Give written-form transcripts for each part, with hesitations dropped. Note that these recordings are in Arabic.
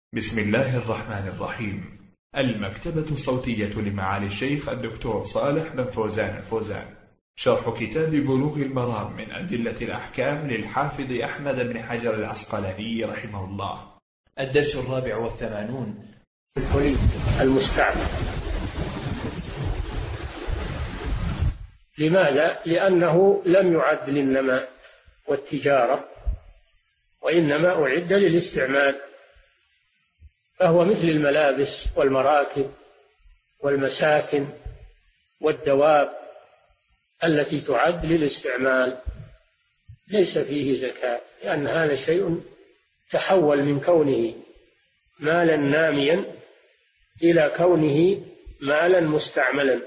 بسم الله الرحمن الرحيم. المكتبة الصوتية لمعالي الشيخ الدكتور صالح بن فوزان الفوزان، شرح كتاب بلوغ المرام من أدلة الأحكام للحافظ أحمد بن حجر العسقلاني رحمه الله. الدرس 84. الحلي المستعمل. لماذا؟ لأنه لم يعد للنماء والتجارة، وإنما أعد للاستعمال، فهو مثل الملابس والمراكب والمساكن والدواب التي تعد للاستعمال، ليس فيه زكاة، لأن هذا شيء تحول من كونه مالا ناميا إلى كونه مالا مستعملا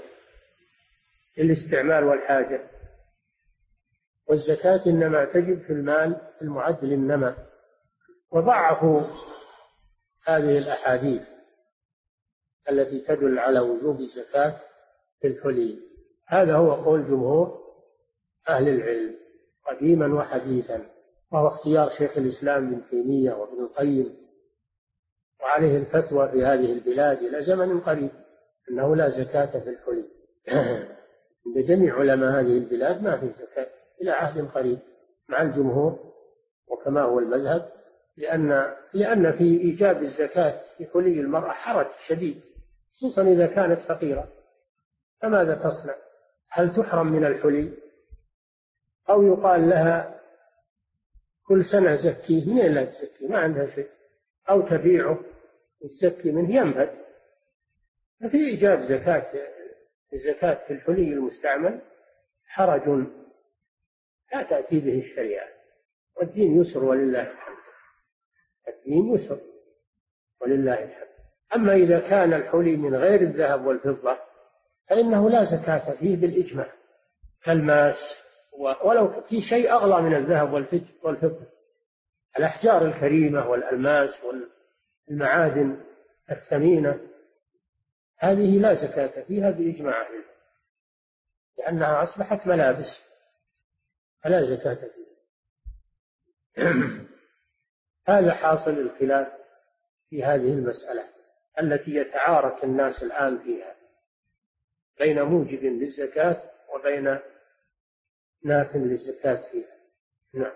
للاستعمال والحاجة. والزكاة إنما تجب في المال المعد للنماء. وضعفوا هذه الأحاديث التي تدل على وجوب الزكاة في الحلي. هذا هو قول جمهور أهل العلم قديما وحديثا، وهو اختيار شيخ الإسلام ابن تيمية وابن القيم، وعليه الفتوى في هذه البلاد إلى زمن قريب أنه لا زكاة في الحلي. عند جميع علماء هذه البلاد ما في زكاة إلى عهد قريب مع الجمهور، وكما هو المذهب، لأن في إيجاب الزكاة في حلي المرأة حرج شديد، خصوصا إذا كانت فقيرة. فماذا تصنع؟ هل تحرم من الحلي، أو يقال لها كل سنة زكيه؟ منين لا تزكيه؟ ما عندها شيء. أو تبيعه وتزكي منه ينبت. ففي إيجاب الزكاة في الحلي المستعمل حرج لا تأتي به الشريعة، والدين يسر ولله الحمد. الدين يسر ولله الحمد. أما إذا كان الحلي من غير الذهب والفضة فإنه لا زكاة فيه بالإجماع، كالماس، ولو في شيء أغلى من الذهب والفضة، الأحجار الكريمة والألماس والمعادن الثمينة، هذه لا زكاة فيها بإجماع أهل العلم، لأنها أصبحت ملابس فلا زكاة فيها. هذا حاصل الخلاف في هذه المسألة التي يتعارك الناس الآن فيها بين موجب للزكاة وبين ناف للزكاة فيها. نعم.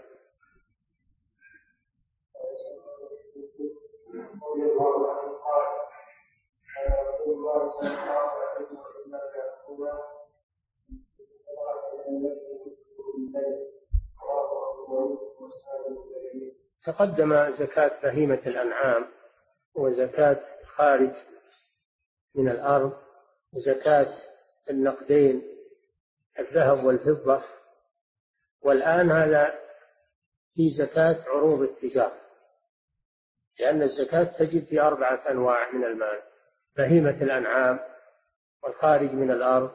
تقدم زكاة بهيمة الأنعام، وزكاة خارج من الأرض، وزكاة النقدين الذهب والفضة، والآن هذا في زكاة عروض التجارة، لأن الزكاة تجب في 4 أنواع من المال: بهيمة الأنعام، والخارج من الأرض،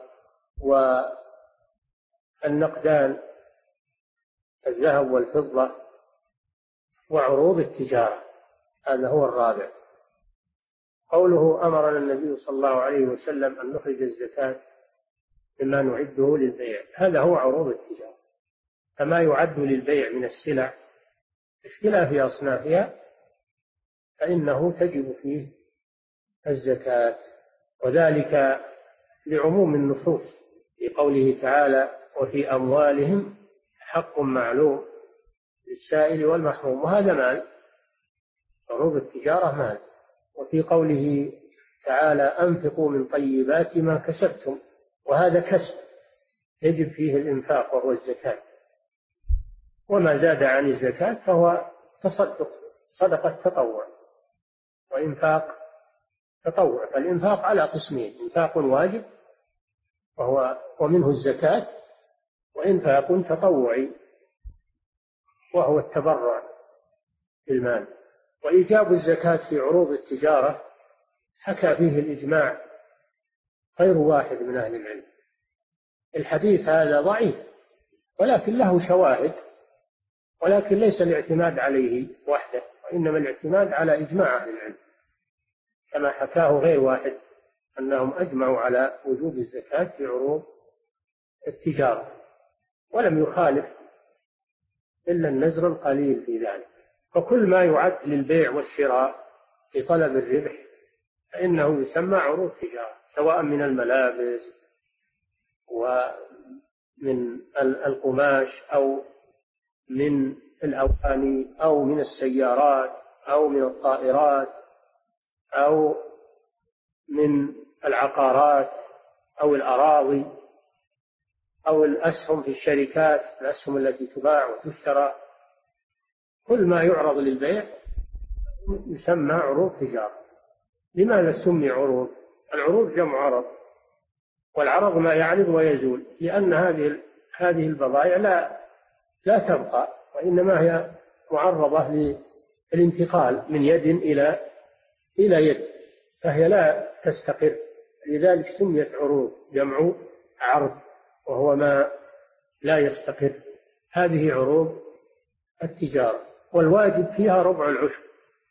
والنقدان الذهب والفضة، وعروض التجارة. هذا هو الرابع. قوله أمرنا النبي صلى الله عليه وسلم أن نخرج الزكاة مما نعده للبيع، هذا هو عروض التجارة. فما يعد للبيع من السلع باختلاف أصنافها فإنه تجب فيه الزكاة، وذلك لعموم النصوص في قوله تعالى: وفي أموالهم حق معلوم للسائل والمحروم. وهذا مال، عروض التجارة مال. وفي قوله تعالى: أنفقوا من طيبات ما كسبتم، وهذا كسب يجب فيه الإنفاق وهو الزكاة. وما زاد عن الزكاة فهو تصدق، صدقة تطوع وإنفاق تطوع. فالإنفاق على قسمين: إنفاق واجب ومنه الزكاة، وإنفاق تطوعي وهو التبرع بالمال. وإيجاب الزكاة في عروض التجارة حكى فيه الإجماع غير واحد من أهل العلم. الحديث هذا ضعيف ولكن له شواهد، ولكن ليس الاعتماد عليه وحده، وإنما الاعتماد على إجماع أهل العلم، كما حكاه غير واحد أنهم أجمعوا على وجوب الزكاة في عروض التجارة، ولم يخالف إلا النزر القليل في ذلك. فكل ما يعد للبيع والشراء في طلب الربح فإنه يسمى عروض تجارة، سواء من الملابس ومن القماش أو من الأواني أو من السيارات أو من الطائرات أو من العقارات أو الأراضي أو الأسهم في الشركات، الأسهم التي تباع وتشترى. كل ما يعرض للبيع يسمى عروض تجارة. لماذا سمي عروض؟ العروض جمع عرض، والعرض ما يعرض ويزول، لأن هذه البضائع لا تبقى، وإنما هي معرضة للانتقال من يد إلى يد، فهي لا تستقر. لذلك سميت عروض، جمع عرض، وهو ما لا يستقر. هذه عروض التجارة، والواجب فيها ربع العشر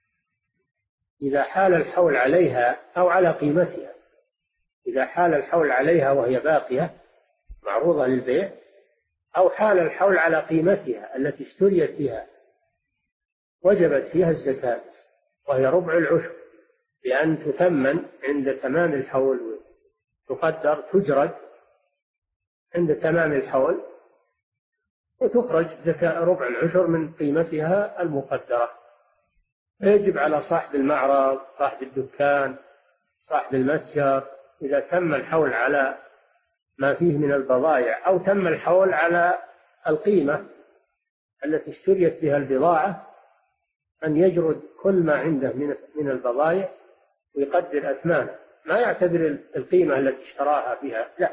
إذا حال الحول عليها أو على قيمتها. إذا حال الحول عليها وهي باقية معروضة للبيع، أو حال الحول على قيمتها التي اشتريت بها، وجبت فيها الزكاة، وهي ربع العشر، بأن تثمن عند تمام الحول، تقدر تجرد عند تمام الحول، وتخرج زكاة ربع العشر من قيمتها المقدرة. فيجب على صاحب المعرض، صاحب الدكان، صاحب المتجر، إذا تم الحول على ما فيه من البضائع أو تم الحول على القيمة التي اشتريت بها البضاعة، أن يجرد كل ما عنده من البضائع ويقدر أثمانه، ما يعتبر القيمة التي اشتراها بها، لا،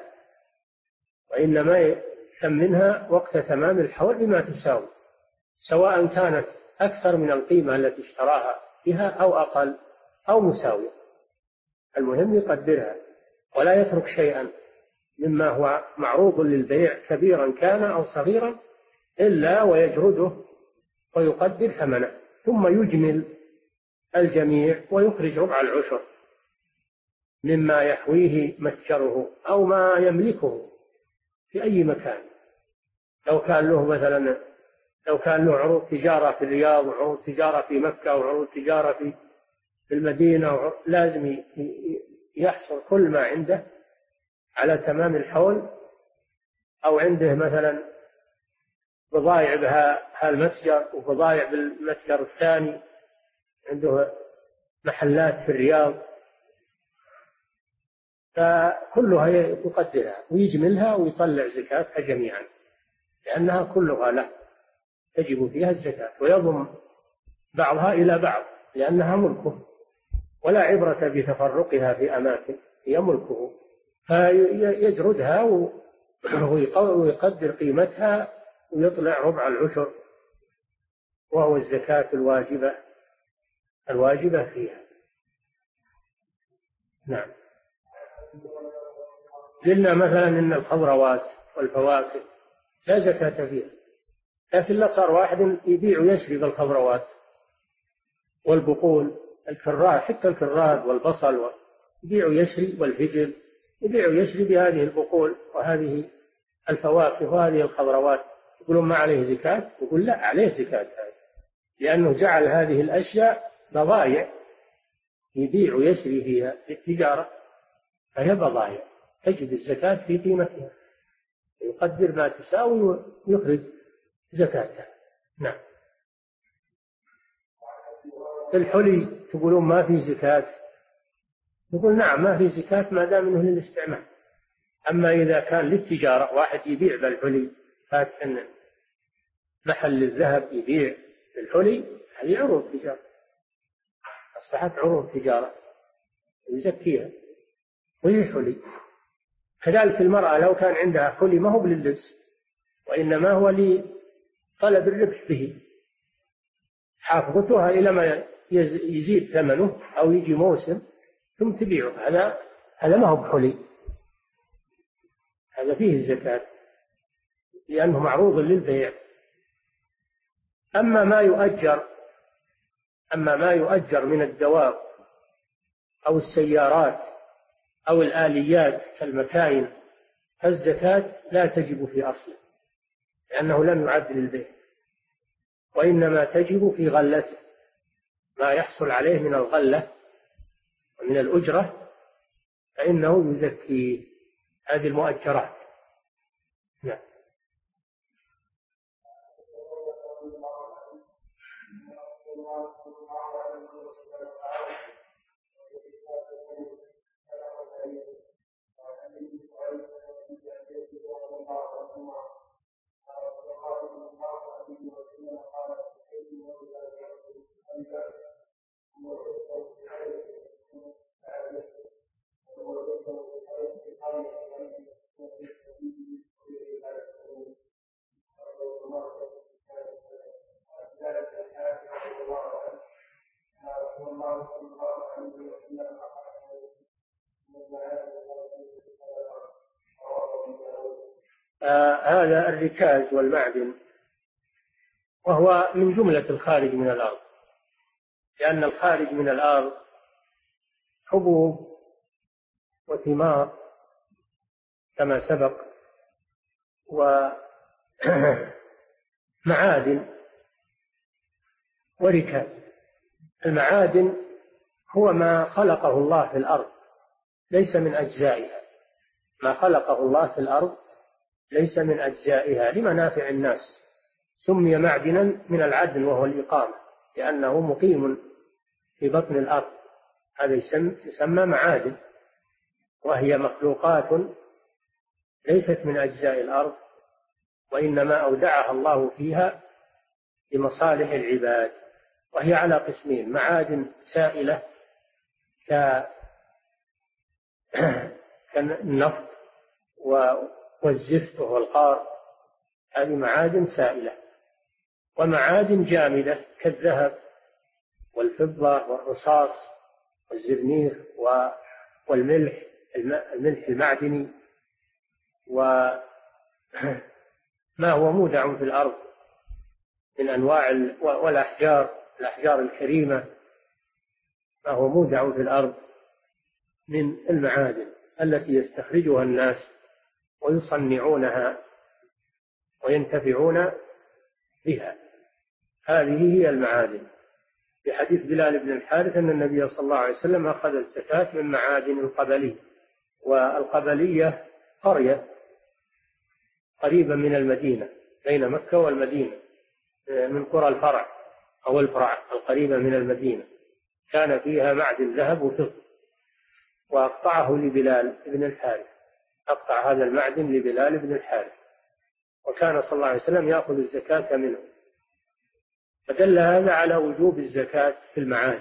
وإنما يثمنها وقت تمام الحول بما تساوي، سواء كانت أكثر من القيمة التي اشتراها بها أو أقل أو مساوية. المهم يقدرها ولا يترك شيئا مما هو معروض للبيع كبيرا كان أو صغيرا إلا ويجرده ويقدر ثمنه، ثم يجمل الجميع ويخرج ربع العشر مما يحويه متجره أو ما يملكه في أي مكان. لو كان له مثلا عروض تجارة في الرياض وعروض تجارة في مكة وعروض تجارة في المدينة، لازم يحصل كل ما عنده على تمام الحول، أو عنده مثلا بضائع بها المتجر وبضائع بالمتجر الثاني، عنده محلات في الرياض، فكلها يقدرها ويجملها ويطلع زكاتها جميعا، لأنها كلها له تجب فيها الزكاة، ويضم بعضها إلى بعض لأنها ملكه، ولا عبرة بتفرقها في أماكن، هي ملكه، فيجردها ويقدر قيمتها ويطلع ربع العشر، وهو الزكاة الواجبة فيها. نعم. قلنا مثلا إن الخضروات والفواكه لا زكاة فيها، لكن لا صار واحد يبيع ويشري بالخضروات والبقول، الكراد، حتى الكراد والبصل يبيع ويشري، والفجل يبيع ويشري بهذه البقول وهذه الفواكه وهذه الخضروات. يقولون ما عليه زكاة، يقول لا، عليه زكاة هذه، لأنه جعل هذه الأشياء بضائع يبيع ويشري فيها التجارة، فهي بضائع تجب الزكاة في قيمتها، يقدر ما تساوي ويخرج زكاتها. نعم. الحلي تقولون ما في زكاة، نقول نعم ما في زكاة ما دام انه للاستعمال. أما إذا كان للتجارة، واحد يبيع بالحلي، فاتح محل الذهب يبيع بالحلي، هذه عروض تجارة، أصبحت عروض تجارة يزكيها وهي حلي. كذلك المرأة لو كان عندها حلي ما هو لللبس، وإنما هو لطلب الربح به، حافظتها إلى ما يزيد ثمنه أو يجي موسم ثم تبيعه، هذا ما هو بحلي، هذا فيه الزكاة لأنه معروض للبيع. أما ما يؤجر من الدواب أو السيارات أو الآليات كالمكاين، فالزكاة لا تجب في أصله، لأنه لم يعد للبيع، وإنما تجب في غلته، ما يحصل عليه من الغلة ومن الأجرة فإنه يزكي هذه المؤجرات. نعم. هذا الركاز والمعدن وهو من جملة الخارج من الأرض، لأن الخارج من الأرض حبوب وثمار كما سبق، ومعادن وركاز. المعادن هو ما خلقه الله في الأرض ليس من أجزائها، ما خلقه الله في الأرض ليس من أجزائها لمنافع الناس، سمي معدنا من العدن وهو الإقامة، لأنه مقيم في بطن الأرض، هذا يسمى معادن، وهي مخلوقات ليست من أجزاء الأرض، وإنما أودعها الله فيها لمصالح العباد، وهي على قسمين: معادن سائلة كالنفط والزفت وهو القار، هذه معادن سائلة، ومعادن جامدة كالذهب والفضة والرصاص والزرنيخ والملح، الملح المعدني، وما هو مودع في الأرض من أنواع الأحجار الكريمة، ما هو مودع في الأرض من المعادن التي يستخرجها الناس ويصنعونها وينتفعون بها، هذه هي المعادن. في حديث بلال بن الحارث أن النبي صلى الله عليه وسلم أخذ الزكاة من معادن القبلية، والقبلية قرية قريبة من المدينة بين مكة والمدينة، من قرى الفرع أو الفرع القريبة من المدينة، كان فيها معدن ذهب وفضة، وأقطعه لبلال بن الحارث، أقطع هذا المعدن لبلال بن الحارث، وكان صلى الله عليه وسلم يأخذ الزكاة منه، فدل هذا على وجوب الزكاة في المعادن.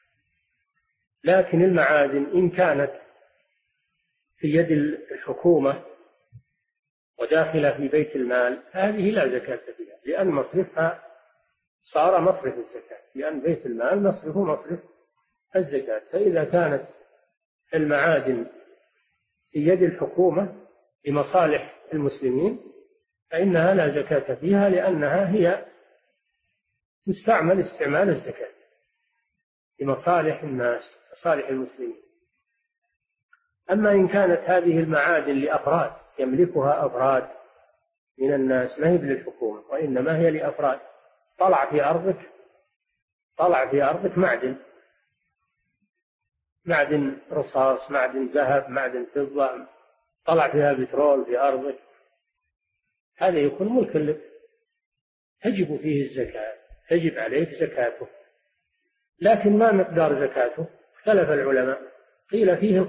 لكن المعادن إن كانت في يد الحكومة وداخلة في بيت المال هذه لا زكاة فيها، لأن مصرفها صار مصرف الزكاة، لأن بيت المال مصرفه مصرف الزكاة. فإذا كانت المعادن في يد الحكومة لمصالح المسلمين فإنها لا زكاة فيها، لأنها هي تستعمل استعمال الزكاة لمصالح الناس، مصالح المسلمين. أما إن كانت هذه المعادن لأفراد يملكها أفراد من الناس، ما هي للحكومة وإنما هي لأفراد، طلع في أرضك معدن رصاص، معدن ذهب، معدن فضة، طلع فيها بترول في أرضك، هذا يكون ملك لك، تجب فيه الزكاة، تجب عليك زكاته. لكن ما مقدار زكاته؟ اختلف العلماء، قيل فيه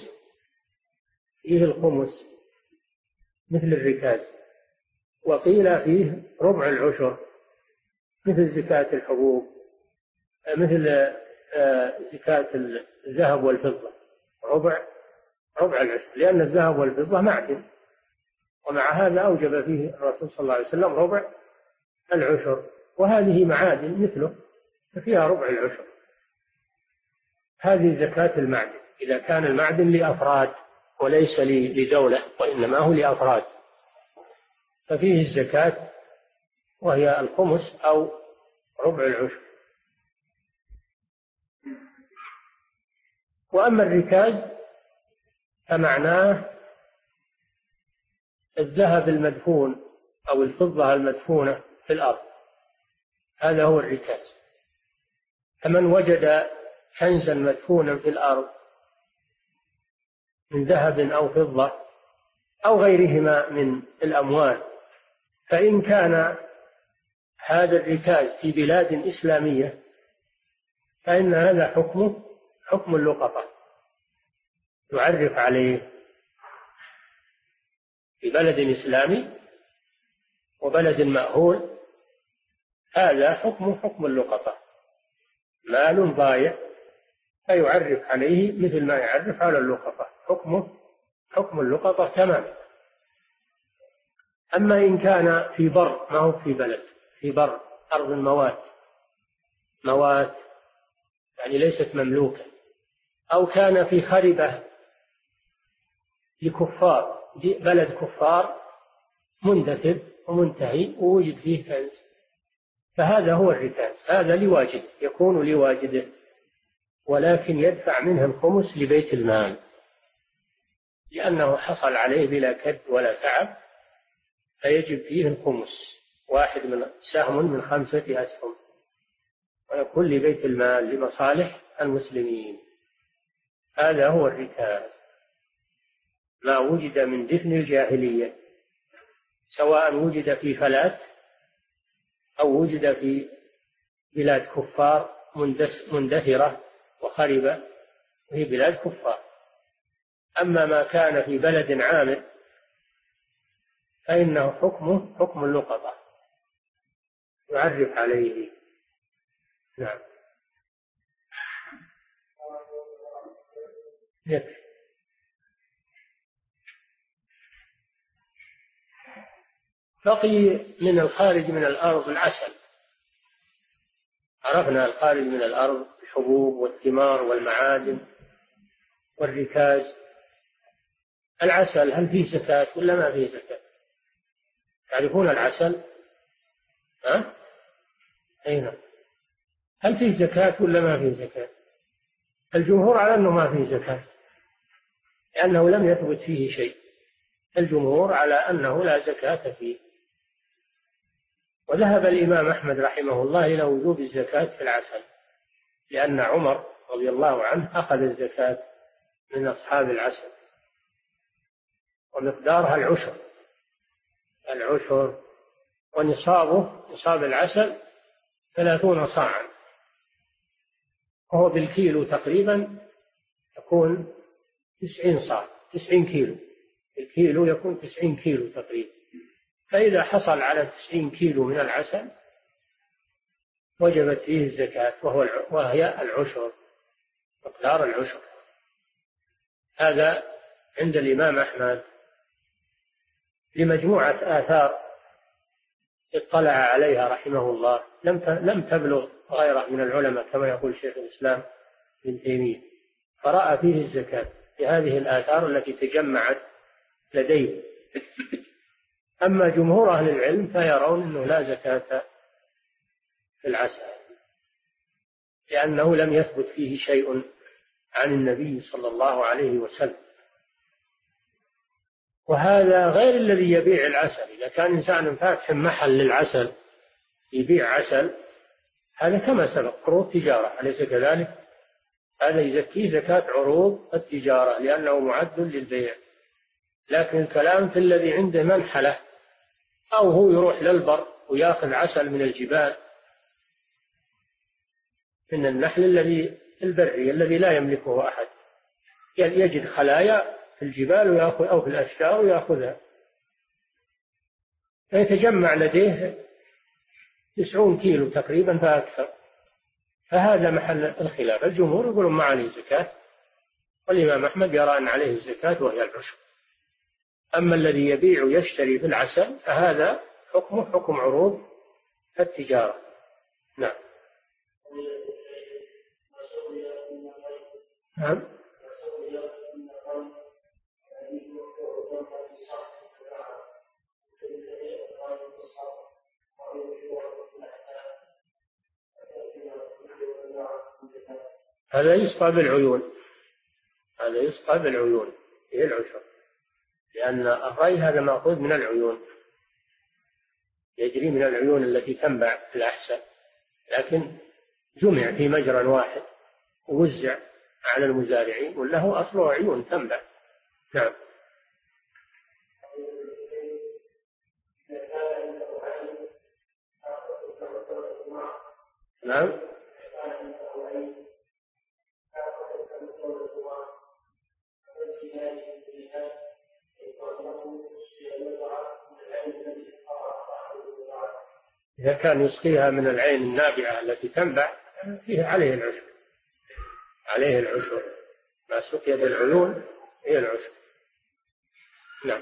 الخمس مثل الركاز، وقيل فيه ربع العشر مثل زكاة الحبوب، مثل زكاة الذهب والفضة، ربع العشر، لأن الذهب والفضة معدن، ومع هذا أوجب فيه الرسول صلى الله عليه وسلم ربع العشر، وهذه معادن مثله ففيها ربع العشر. هذه زكاة المعدن إذا كان المعدن لأفراد وليس لدولة، وإنما هو لأفراد، ففيه الزكاة وهي الخمس أو ربع العشر. وأما الركاز فمعناه الذهب المدفون أو الفضة المدفونة في الأرض، هذا هو الركاز. فمن وجد كنزا مدفونا في الأرض من ذهب أو فضة أو غيرهما من الأموال، فإن كان هذا الركاز في بلاد إسلامية فإن هذا حكمه حكم اللقطة، يعرف عليه في بلد إسلامي وبلد مأهول، هذا حكمه حكم اللقطة، مال ضايع فيعرف عليه مثل ما يعرف على اللقطة، حكمه حكم اللقطة تماما. أما إن كان في بر، ما هو في بلد، في بر أرض موات يعني ليست مملوكة، أو كان في خربة لكفار، بلد كفار مندثر ومنتهي ووجد فيه كنز، فهذا هو الركاز، هذا لواجد، يكون لواجده، ولكن يدفع منه الخمس لبيت المال لأنه حصل عليه بلا كد ولا تعب، فيجب فيه الخمس، واحد من سهم من 5 أسهم، ويكون لبيت المال لمصالح المسلمين. هذا هو الركاز، ما وجد من دفن الجاهلية، سواء وجد في فلات أو وجد في بلاد كفار مندثرة وخربة وهي بلاد كفار. أما ما كان في بلد عامر فإنه حكمه حكم اللقطة، يعرف عليه. نعم. يكفي. بقي من الخارج من الأرض العسل، عرفنا الخارج من الأرض الحبوب والثمار والمعادن والركاز. العسل هل فيه زكاة ولا ما فيه زكاة؟ تعرفون العسل؟ ها؟ أين؟ هل فيه زكاة ولا ما فيه زكاة؟ الجمهور على أنه ما فيه زكاة لأنه لم يثبت فيه شيء، الجمهور على أنه لا زكاة فيه. وذهب الإمام أحمد رحمه الله إلى وجوب الزكاة في العسل، لأن عمر رضي الله عنه أخذ الزكاة من أصحاب العسل، ومقدارها العشر، نصاب العسل 30 صاعا، وهو بالكيلو تقريبا يكون 90 صاع، 90 كيلو، الكيلو يكون 90 كيلو تقريبا. فإذا حصل على 90 كيلو من العسل وجبت فيه الزكاة، وهي العشر، مقدار العشر. هذا عند الإمام أحمد لمجموعة آثار اطلع عليها رحمه الله، لم تبلغ غيره من العلماء كما يقول شيخ الإسلام ابن تيمية، فرأى فيه الزكاة في هذه الآثار التي تجمعت لديه. أما جمهور أهل العلم فيرون أنه لا زكاة في العسل، لأنه لم يثبت فيه شيء عن النبي صلى الله عليه وسلم. وهذا غير الذي يبيع العسل، إذا كان إنسان فاتح محل للعسل يبيع عسل، هذا كما سبق عروض تجارة، أليس كذلك؟ هذا يزكيه زكاة عروض التجارة لأنه معد للبيع. لكن الكلام في الذي عنده منحلة، أو هو يروح للبر ويأخذ عسل من الجبال، من النحل البري الذي لا يملكه أحد، يجد خلايا في الجبال ويأخذ، أو في الأشجار ويأخذها، فيتجمع لديه 90 كيلو تقريبا فأكثر، فهذا محل الخلاف. الجمهور يقولون ما عليه زكاة، والإمام أحمد يرى أن عليه الزكاة وهي العشر. أما الذي يبيع ويشتري في العسل فهذا حكمه حكم عروض التجارة. نعم. نعم. هذا يسقى بالعيون، هذا يسقى بالعيون، هي العشر، لأن الري هذا مأخوذ من العيون، يجري من العيون التي تنبع في الأحساء، لكن جمع في مجرى واحد ووزع على المزارعين، ولا هو أصله عيون تنبع. نعم. نعم. إذا كان يسقيها من العين النابعة التي تنبع فيه عليه العشر، عليه العشر. ما سقي بالعيون هي العشر. نعم.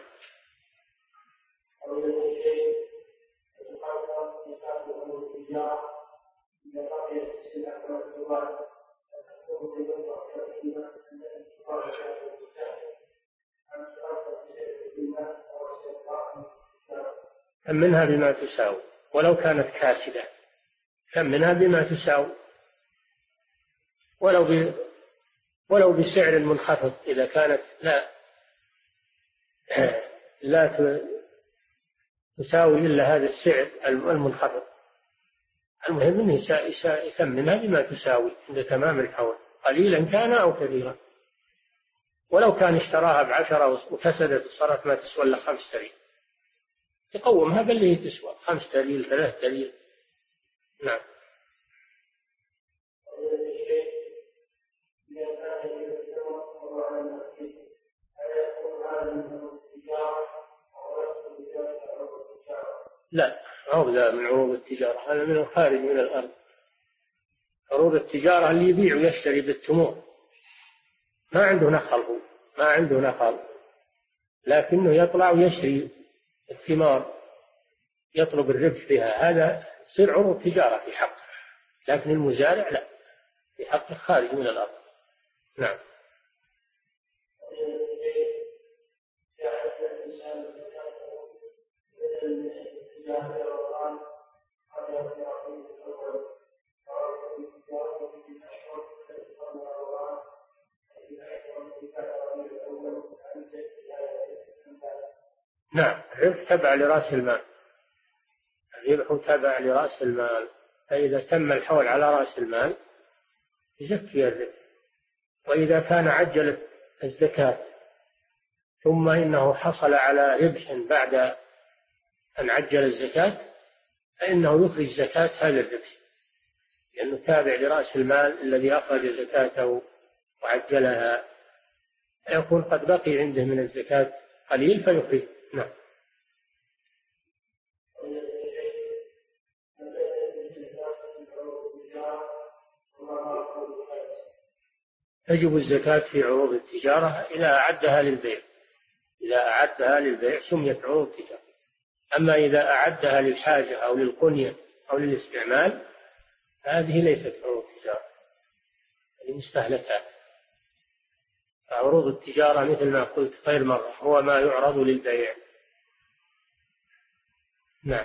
كم منها بما تساوي ولو كانت كاسدة، كم منها بما تساوي ولو بسعر منخفض، إذا كانت لا تساوي إلا هذا السعر المنخفض. المهم أنه يثمنها بما تساوي عند تمام الحول، قليلا كان أو كثيرا. ولو كان اشتراها ب10 وفسدت صارت ما تسوى إلا 5 ريال، يقومها بل هي تسوى 5 ريال 3 ريال. نعم. لا، هذا من عروض التجارة، هذا من الخارج من الأرض. عروض التجارة اللي يبيع ويشتري بالتمور، ما عنده نخل، هو ما عنده نخل، لكنه يطلع ويشتري الثمار يطلب الربح بها، هذا يصير عروض تجارة في حقه. لكن المزارع لا، في حقه خارج من الأرض. نعم. نعم، الربح تبع لرأس المال، الربح تبع لرأس المال، فإذا تم الحول على رأس المال يزكي الربح. وإذا كان عجل الزكاة ثم إنه حصل على ربح بعد أن عجل الزكاة، فإنه يخرج زكاة هذا الربح، لأنه تابع لرأس المال الذي أخرج زكاته وعجلها، يكون قد بقي عنده من الزكاة قليل فيخرج. نعم. تجب الزكاة في عروض التجارة إذا أعدها للبيع، إذا أعدها للبيع سميت عروض تجارة. أما إذا أعدها للحاجة أو للقنية أو للاستعمال هذه ليست عروض تجارة، هذه مستهلكات. عروض التجارة مثل ما قلت غير مرة هو ما يعرض للبيع. نعم.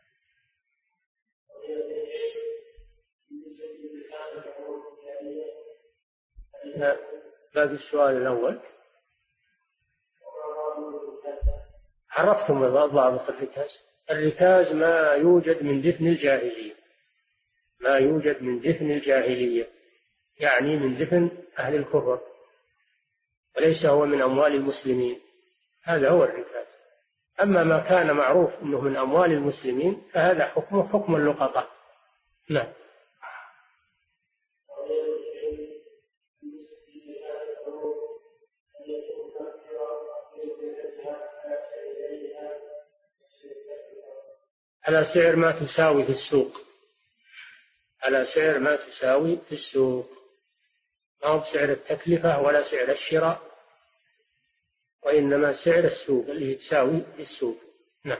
باقي السؤال الأول عرفتم ضابط الركاز. الركاز ما يوجد من دفن الجاهلية، ما يوجد من دفن الجاهلية، يعني من دفن أهل الكفر، وليس هو من أموال المسلمين، هذا هو الركاز. أما ما كان معروف أنه من أموال المسلمين فهذا حكمه حكم اللقطة. نعم. على سعر ما تساوي في السوق، على سعر ما تساوي في السوق، ما هو بسعر التكلفة ولا سعر الشراء، وإنما سعر السوق اللي تساوي في السوق. نعم.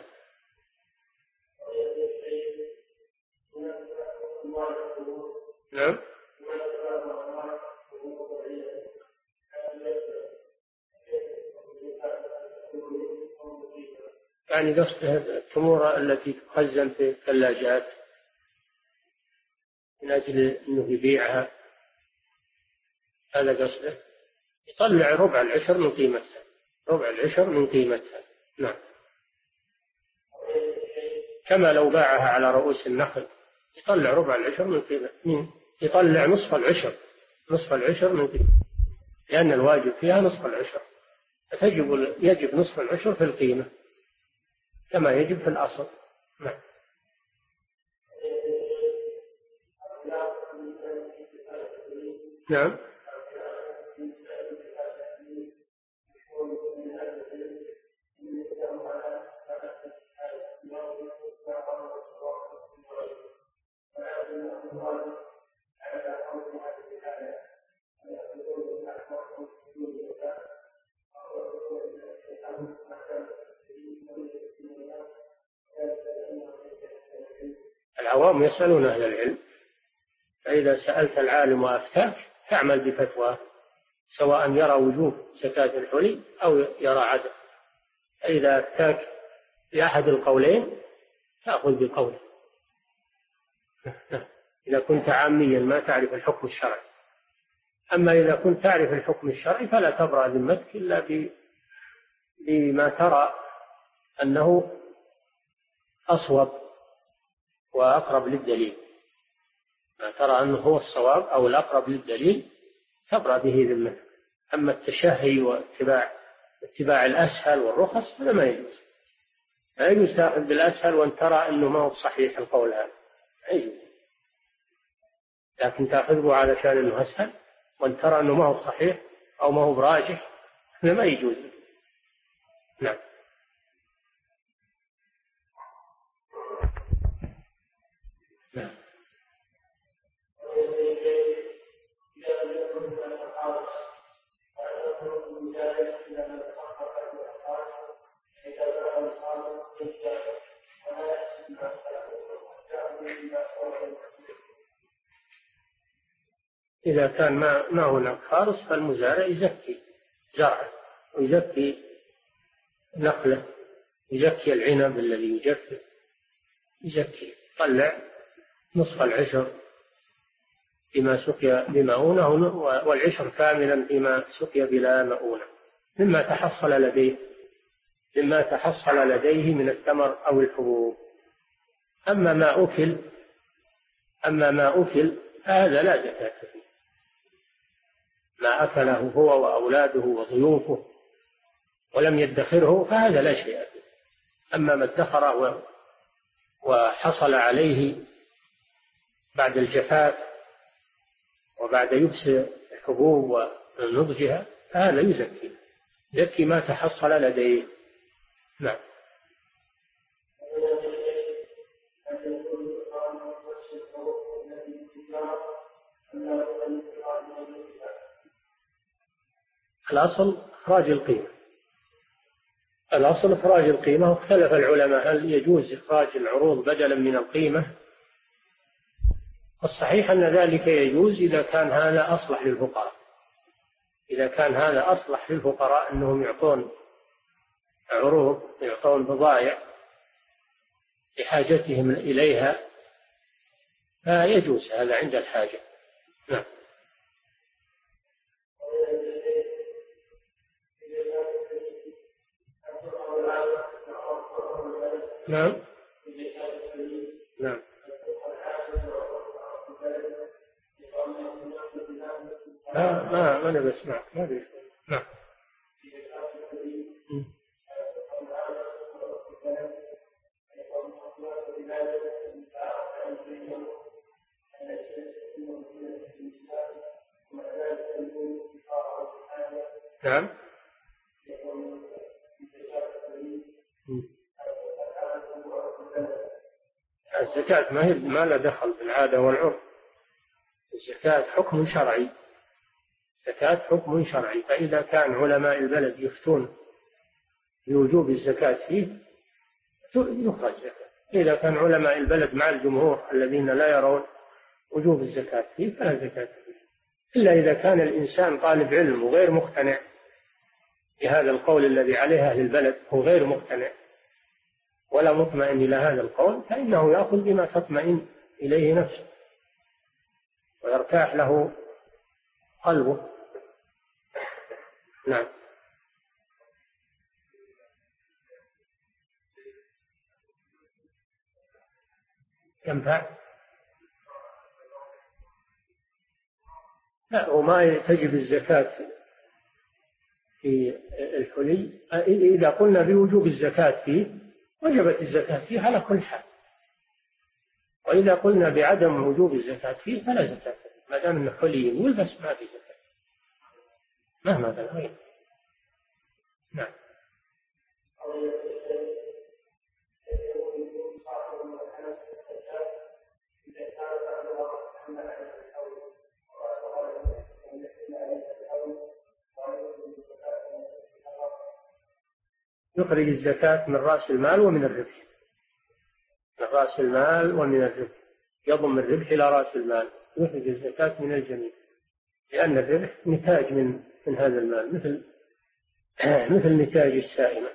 نعم. يعني قصده التمور التي تخزن في الثلاجات من أجل أنه يبيعها، هذا قصده، يطلع ربع العشر من قيمتها، ربع العشر من قيمتها. نعم. كما لو باعها على رؤوس النخل يطلع ربع العشر من قيمتها، يطلع نصف العشر، نصف العشر من قيمة، لأن الواجب فيها نصف العشر، يجب نصف العشر في القيمة كما يجب في الأصل. نعم. نعم. العوام يسألون أهل العلم، فإذا سألت العالم وأفتاك تعمل بفتواه، سواء يرى وجوب زكاة الحلي أو يرى عدم. فإذا أفتاك بأحد القولين تأخذ بقوله، إذا كنت عاميا ما تعرف الحكم الشرعي. أما إذا كنت تعرف الحكم الشرعي فلا تبرأ ذمتك إلا بما ترى أنه أصوب وأقرب للدليل، ما ترى أنه هو الصواب أو الأقرب للدليل تبرأ به ذمتك. أما التشهي واتباع الأسهل والرخص هذا ما يجوز. لا يجوز تأخذ بالأسهل وأن ترى أنه ما هو صحيح القول هذا، لا يجوز. لكن تأخذه علشان أنه أسهل وأن ترى أنه ما هو صحيح أو ما هو براجح، هذا ما يجوز. نعم. نعم. إذا كان ما هناك خالص فالمزارع يزكي زرعه ويزكي نخله، يزكي العنب الذي يجفف، يزكي طلع نصف العشر بما سقي بمؤونة والعشر كاملا بما سقي بلا مؤونة مما تحصل لديه من الثمر أو الحبوب. أما ما أكل هذا لا زكاة فيه، ما أكله هو وأولاده وضيوفه ولم يدخره فهذا لا شيء فيه. أما ما ادخره وحصل عليه بعد الجفاف وبعد يبس الحبوب ونضجها فهذا يزكي ما تحصل لديه. نعم. الأصل إخراج القيمة، الأصل إخراج القيمة، واختلف العلماء هل يجوز إخراج العروض بدلا من القيمة. الصحيح أن ذلك يجوز إذا كان هذا أصلح للفقراء، إذا كان هذا أصلح للفقراء أنهم يعطون عروض، يعطون بضائع لحاجتهم إليها فيجوز هذا عند الحاجة. نعم. نعم. نعم. ما أنا بسمعك ما أدري. نعم. نعم. الزكاة ما لا دخل بالعادة والعرف، الزكاة حكم شرعي، الزكاة حكم شرعي. فإذا كان علماء البلد يفتون بوجوب الزكاة فيه يخرج زكاة. إذا كان علماء البلد مع الجمهور الذين لا يرون وجوب الزكاة فيه فلا زكاة فيه، إلا إذا كان الإنسان طالب علم وغير مقتنع بهذا القول الذي عليه أهل البلد، هو غير مقتنع ولا مطمئن إلى هذا القول، فإنه يأخذ بما تطمئن إليه نفسه ويرتاح له قلبه. نعم. ينفع لا، وما تجب الزكاة في الحلي. إذا قلنا بوجوب الزكاة فيه وجبت الزكاة فيه على كل حال، وإذا قلنا بعدم وجوب الزكاة فيه فلا زكاة فيه، ما دام أنه حلي يلبس ما في زكاة مهما بلغ. نعم. يخرج الزكاة من رأس المال ومن الربح، من رأس المال ومن الربح، يضم الربح إلى رأس المال، يخرج الزكاة من الجميع، لأن الربح نتاج من هذا المال، مثل نتاج السائمة.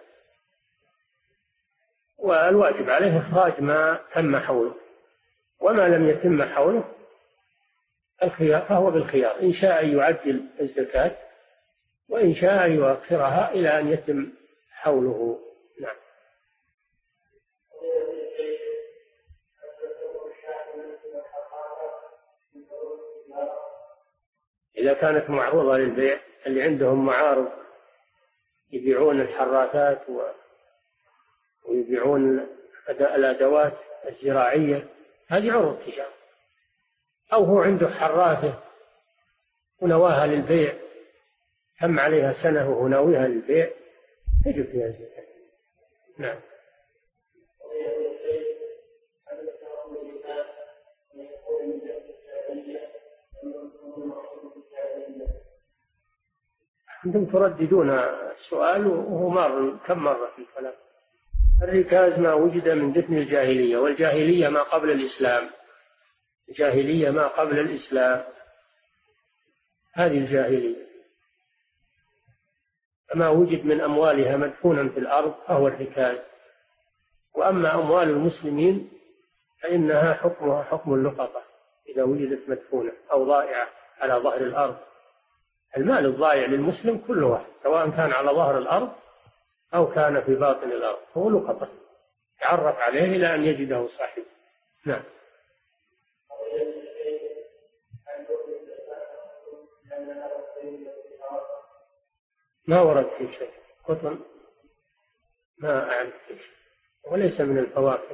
والواجب عليه إخراج ما تم حوله، وما لم يتم حوله الخيار فهو بالخيار، إن شاء يعجل الزكاة وإن شاء يؤخرها إلى أن يتم حوله. نعم. إذا كانت معروضة للبيع، اللي عندهم معارض يبيعون الحراثات ويبيعون الأدوات الزراعية، هذه عروض تجارة. أو هو عنده حراثة ونواها للبيع، تم عليها سنة وهو ناويها للبيع، تجب فيها الزكاة. نعم. أنتم ترددون السؤال وهو مر كم مرة في الكلام. الركاز ما وجد من دفن الجاهلية، والجاهلية ما قبل الإسلام، الجاهلية ما قبل الإسلام، هذه الجاهلية. ما وجد من أموالها مدفونا في الأرض فهو الركاز. وأما أموال المسلمين فإنها حكمها حكم اللقطة إذا وجدت مدفونة أو ضائعة على ظهر الأرض. المال الضائع للمسلم كل واحد، سواء كان على ظهر الأرض أو كان في باطن الأرض، هو لقطة يعرف عليه إلى أن يجده صاحبه. نعم. ما ورد في شيء قطن، ما أعرف في شيء، وليس من الفواكه،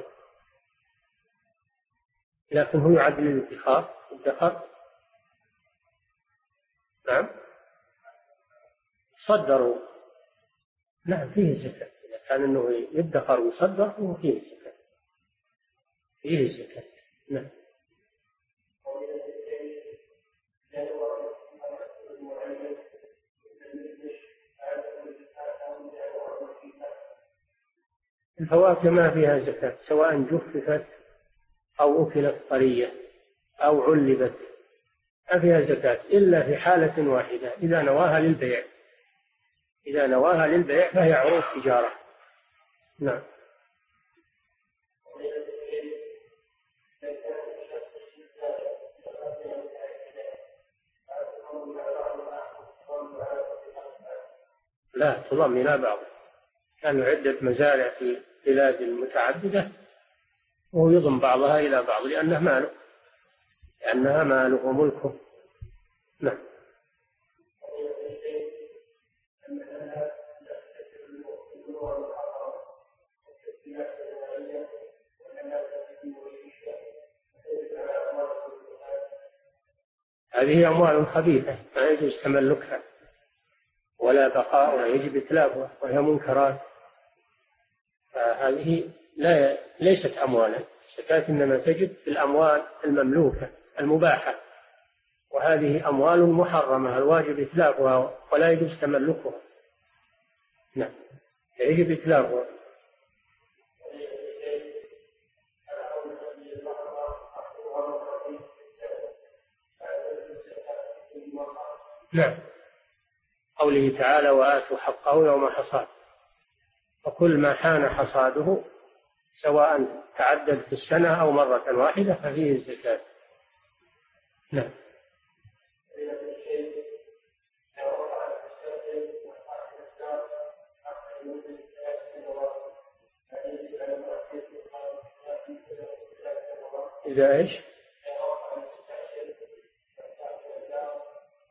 لكن هو يعد للادخار. نعم. صدروا. نعم فيه الزكاة، إذا كان أنه يدخر ويصدر فهو فيه الزكاة، فيه الزكاة. نعم. الفواكه ما فيها زكاة، سواء جففت أو أكلت طرية أو علبت، ما فيها زكاة إلا في حالة واحدة، إذا نواها للبيع، إذا نواها للبيع فهي عروض تجارة. نعم. لا تضم إلى بعض، كانوا عدة مزارع في بلاد متعددة وهو يضم بعضها إلى بعض لأنها ماله وملكه. نعم. هذه أموال خبيثة ما يجوز تملكها ولا بقاؤها، يجب إتلافها، وهي منكرات، فهذه ليست أموالا. الزكاة إنما تجب في الأموال المملوكة المباحة، وهذه أموال محرمة الواجب إتلافها ولا يجوز تملكها. نعم يجب إتلافها. نعم قوله تعالى وآتوا حقه يوم حصاد، وكل ما حان حصاده سواء تعدد في السنة أو مرة واحدة ففيه الزكاة. نعم. إذا إيش؟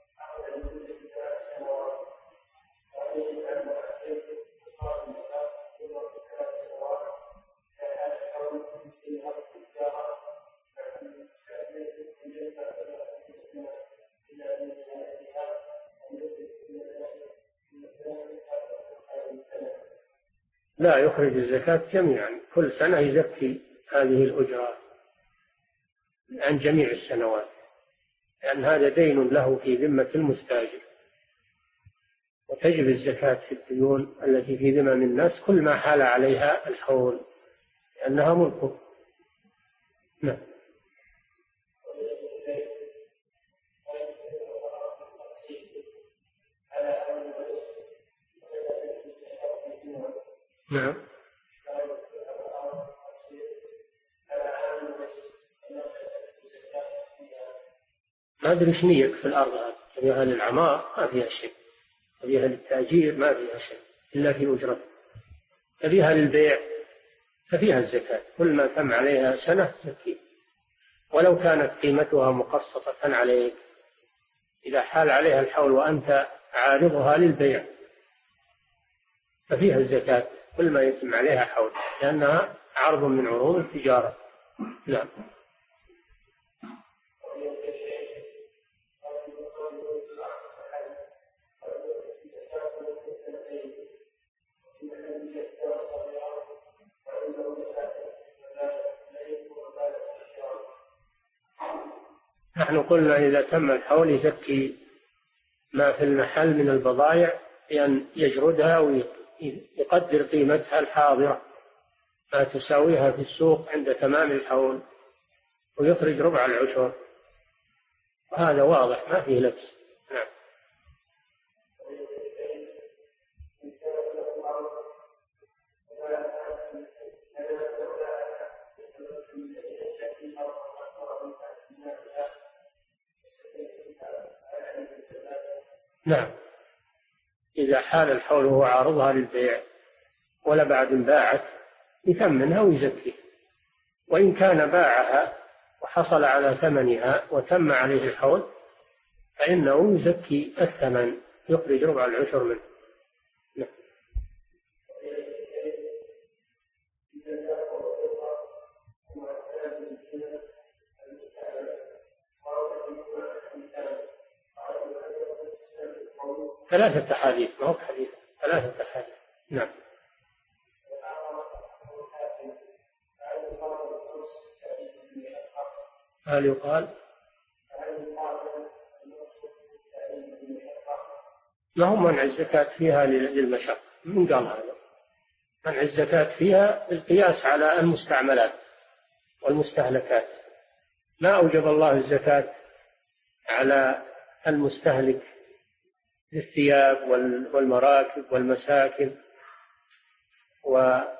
لا، يخرج الزكاة جميعا، كل سنة يزكي هذه الأجرة عن جميع السنوات، لأن هذا دين له في ذمة المستأجر، وتجب الزكاة في الديون التي في ذمم الناس كل ما حال عليها الحول، لأنها ملكه. نعم. نعم. ما أدري إيش نيك في الأرض هذه، تبيها للعمار ما فيها شيء، تبيها للتأجير ما فيها شيء إلا في أجرة، تبيها للبيع ففيها الزكاة، كل ما تم عليها سنة زكية، ولو كانت قيمتها مقسطة عليك، إذا حال عليها الحول وأنت عارضها للبيع ففيها الزكاة كل ما يتم عليها حول، لأنها عرض من عروض التجارة. نعم. نحن قلنا إذا تم الحول يزكي ما في المحل من البضائع بأن يجردها ويقدر قيمتها الحاضرة ما تساويها في السوق عند تمام الحول، ويخرج ربع العشر، وهذا واضح ما فيه لبس. نعم. نعم، إذا حال الحول وهو عارضها للبيع ولا بعد باعت يثمنها ويزكيها، وإن كان باعها وحصل على ثمنها وتم عليه الحول فإنه يزكي الثمن، يخرج ربع العشر منه. نعم. 3 أحاديث، ما هو حديث، 3 أحاديث. نعم. هل يقال ما هو منع الزكاة فيها للمشقة؟ من قال هذا؟ منع الزكاة فيها القياس على المستعملات والمستهلكات، ما أوجب الله الزكاة على المستهلك للثياب والمراكب والمساكن وما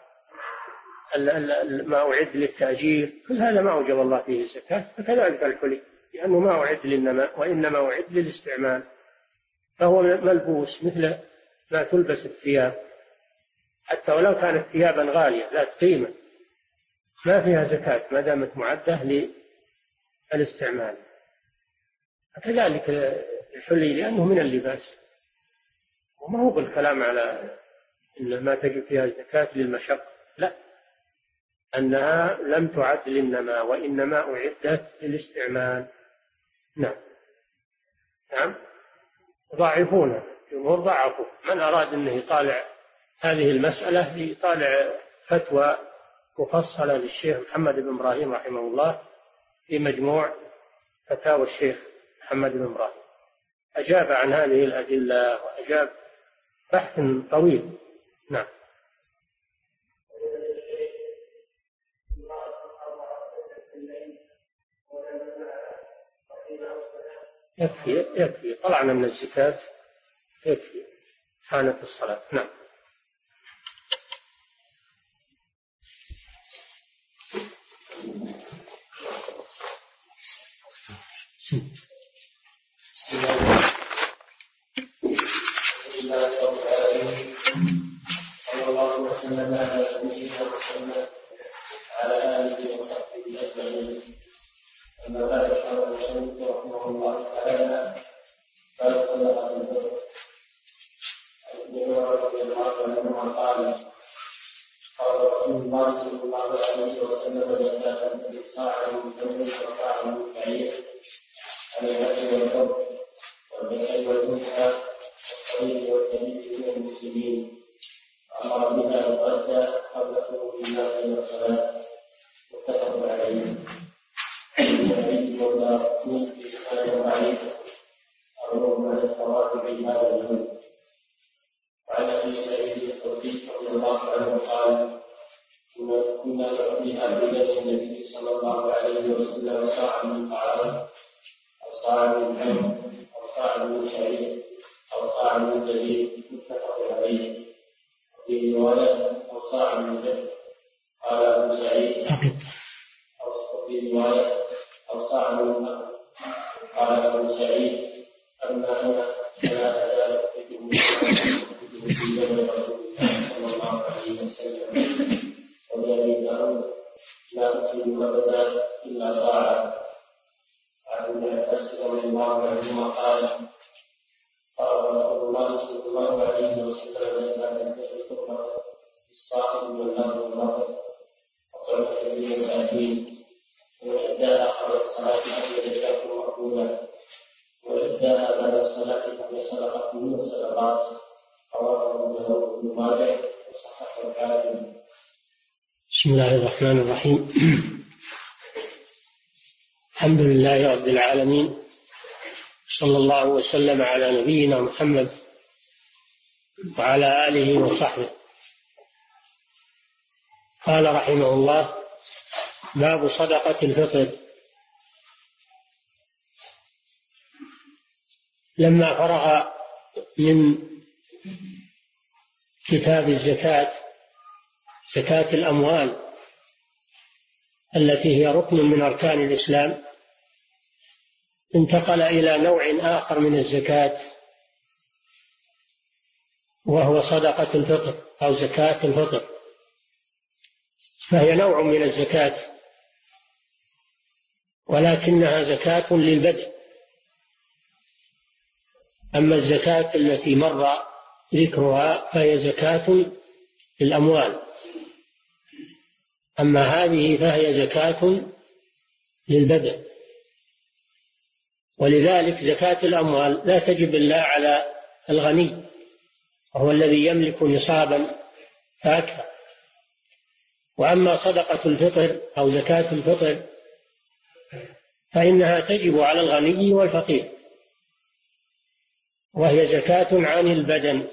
أعد للتأجير، كل هذا ما أوجب الله فيه الزكاة، فكذلك الحلي لأنه ما أعد للنماء وإنما أعد للاستعمال، فهو ملبوس مثل ما تلبس الثياب، حتى ولو كانت ثيابا غالية ذات قيمة ما فيها زكاة ما دامت معدة للاستعمال. كذلك الحلي لأنه من اللباس، وما هو بالكلام على إن ما تجب فيها الزكاة للمشقة، لا، أنها لم تعد للنماء وإنما أعدت للاستعمال. نعم. نعم. ضعفونا، الجمهور ضعفوا، من أراد أنه يطالع هذه المسألة يطالع فتوى مفصلة للشيخ محمد بن إبراهيم رحمه الله في مجموع فتاوى الشيخ محمد بن إبراهيم، أجاب عن هذه الأدلة وأجاب بحث طويل. نعم. يكفي طلعنا من الزكاة، يكفي حانت الصلاة. نعم. صلى الله وسلم على نبينا محمد على آله وصحبه أجمعين. أما بعد قال المصنف رحمه الله تعالى باب صدقة الفطر. عن ابن عمر رضي الله عنهما قال قال رسول الله صلى الله عليه وسلم زكاة الصاع من تمر وصاع من بعير عن الهدي والفضل والبشر والأنثى والصغير والكبير من المسلمين أمر بها يؤدى قبل خروج الناس إلى الصلاة. متفق عليه. النبي والدارقطني في إسناد ضعيف أمر من التوابع هذا اليوم. وعن أبي سعيد الخدري رضي الله عنه قال: كنا نعطي أهل بيت النبي صلى الله عليه وسلم صاعا من طعام أو صاعا من تمر أو صاعا من شعير أو صاعا من دليل. متفق عليه. وفي رواية أو صاعا من جبل. قال أبو سعيد وفي رواية أو صاعا من أمر. قال أبو سعيد: أما أنا فلا أزال أخرجه في جبل رسول الله صلى الله عليه وسلم. والذي أمر لا أصيب أبدا إلا صاعا. عن ابن عباس رضي الله عنهما قال: قال رسول الله صلى الله عليه وسلم: زكاة الفطر للصائم والنار والنظر وطعمة للمساكين وإهداء قبل الصلاة فهي زكاة مقبولة وإهداء بعد الصلاة فهي صدقة من الصدقات. رواه ابن ماجه وصححه الحاكم. بسم الله الرحمن الرحيم. الحمد لله رب العالمين، صلى الله وسلم على نبينا محمد وعلى آله وصحبه. قال رحمه الله: باب صدقة الفطر. لما فرغ من كتاب الزكاة، زكاة الأموال التي هي ركن من أركان الإسلام، انتقل إلى نوع آخر من الزكاة، وهو صدقة الفطر أو زكاة الفطر. فهي نوع من الزكاة، ولكنها زكاة للبدء. أما الزكاة التي مر ذكرها فهي زكاة للأموال، أما هذه فهي زكاة للبدء. ولذلك زكاة الأموال لا تجب إلا على الغني، وهو الذي يملك نصابا فأكثر. وأما صدقة الفطر أو زكاة الفطر فإنها تجب على الغني والفقير، وهي زكاة عن البدن،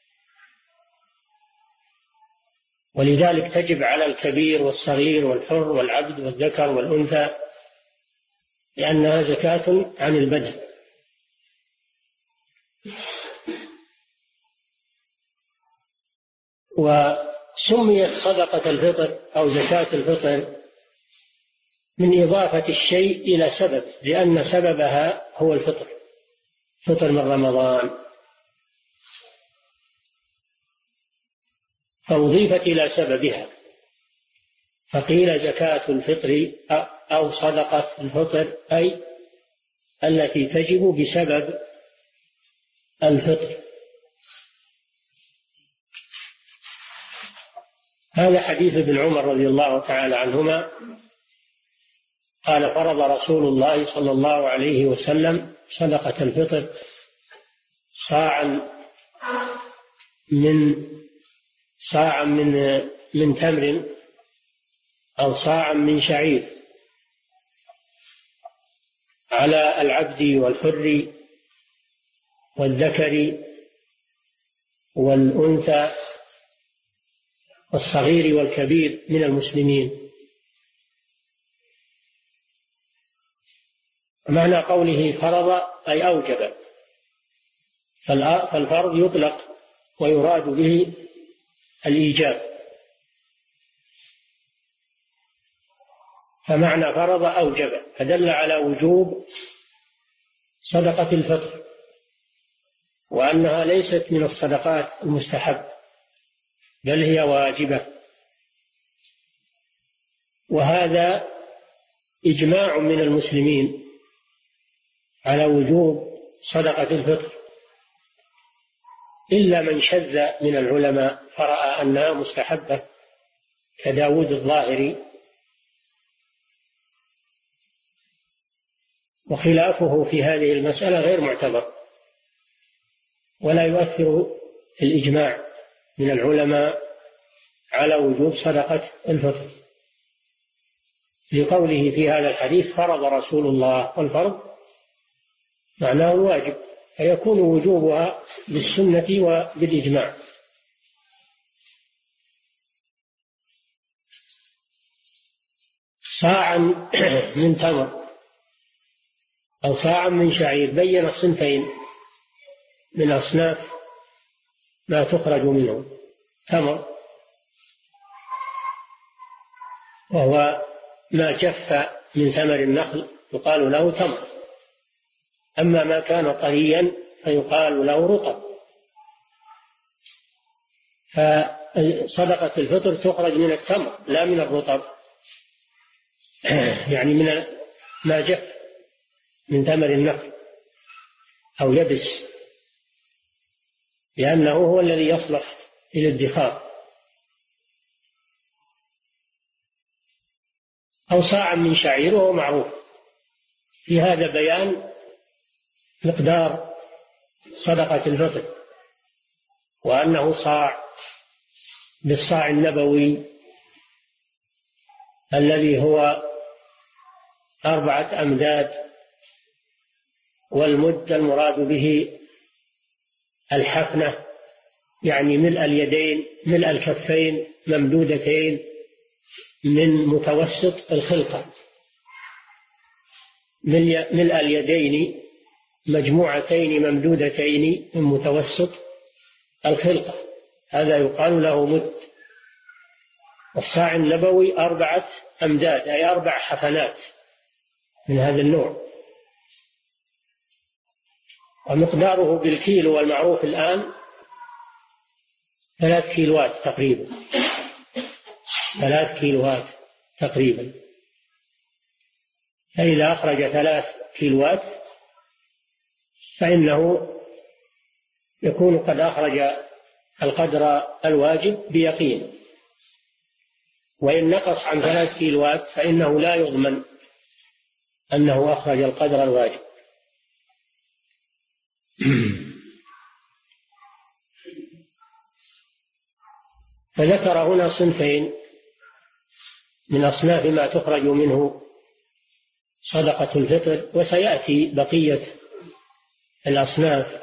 ولذلك تجب على الكبير والصغير والحر والعبد والذكر والأنثى، لأنها زكاة عن البدن. وسميت صدقة الفطر أو زكاة الفطر من إضافة الشيء إلى سبب، لأن سببها هو الفطر، فطر من رمضان، فأضيفت إلى سببها، فقيل زكاة الفطر أو صدقة الفطر أي التي تجب بسبب الفطر. هذا حديث ابن عمر رضي الله تعالى عنهما قال: فرض رسول الله صلى الله عليه وسلم صدقة الفطر صاعا من تمر أو صاعا من شعير على العبد والحر والذكر والأنثى والصغير والكبير من المسلمين. معنى قوله فرض أي أوجب، فالفرض يطلق ويراد به الإيجاب، فمعنى فرض أوجب، فدل على وجوب صدقة الفطر، وأنها ليست من الصدقات المستحب بل هي واجبة. وهذا إجماع من المسلمين على وجوب صدقة الفطر، إلا من شذ من العلماء فرأى أنها مستحبة كداود الظاهري، وخلافه في هذه المسألة غير معتبر ولا يؤثر في الإجماع، من العلماء على وجوب صدقة الفطر، لقوله في هذا الحديث فرض رسول الله، والفرض معناه الواجب، فيكون وجوبها بالسنة وبالإجماع. صاعا من تمر أو صاعا من شعير، بين الصنفين من أصناف ما تخرج منه. تمر وهو ما جف من ثمر النخل يقال له تمر، أما ما كان طريا فيقال له رطب. فصدقة الفطر تخرج من التمر لا من الرطب، يعني من ما جف من ثمر النخل أو يبس، لأنه هو الذي يصلح للادخار. أو صاعا من شعير، وهو معروف. في هذا بيان مقدار صدقة الفطر، وأنه صاع بالصاع النبوي الذي هو 4 أمداد، والمد المراد به الحفنة، يعني ملء اليدين، ملء الكفين ممدودتين من متوسط الخلقة، ملء اليدين مجموعتين ممدودتين من متوسط الخلقة، هذا يقال له مد. الصاع النبوي 4 أمداد، أي 4 حفنات من هذا النوع، ومقداره بالكيلو والمعروف الآن 3 كيلوات تقريبا، 3 كيلوات تقريبا. فإذا أخرج 3 كيلوات فإنه يكون قد أخرج القدر الواجب بيقين، وإن نقص عن 3 كيلوات فإنه لا يضمن أنه أخرج القدر الواجب. فذكر هنا صنفين من أصناف ما تخرج منه صدقة الفطر، وسيأتي بقية الأصناف،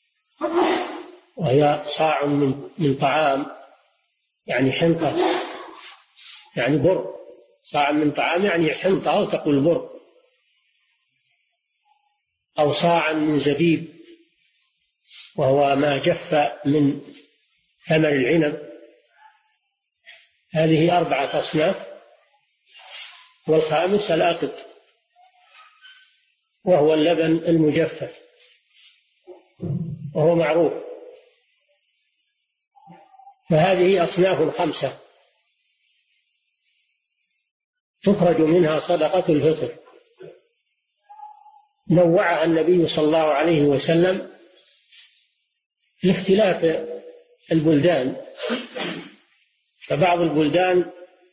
وهي صاع من طعام، يعني حنطة، يعني بر. صاع من طعام يعني حنطة، أو تقول بر. أو صاعا من زبيب، وهو ما جف من ثمر العنب. هذه 4 أصناف. والخامس الأقط، وهو اللبن المجفف، وهو معروف. فهذه أصناف 5 تخرج منها صدقة الفطر، نوعها النبي صلى الله عليه وسلم لاختلاف البلدان. فبعض البلدان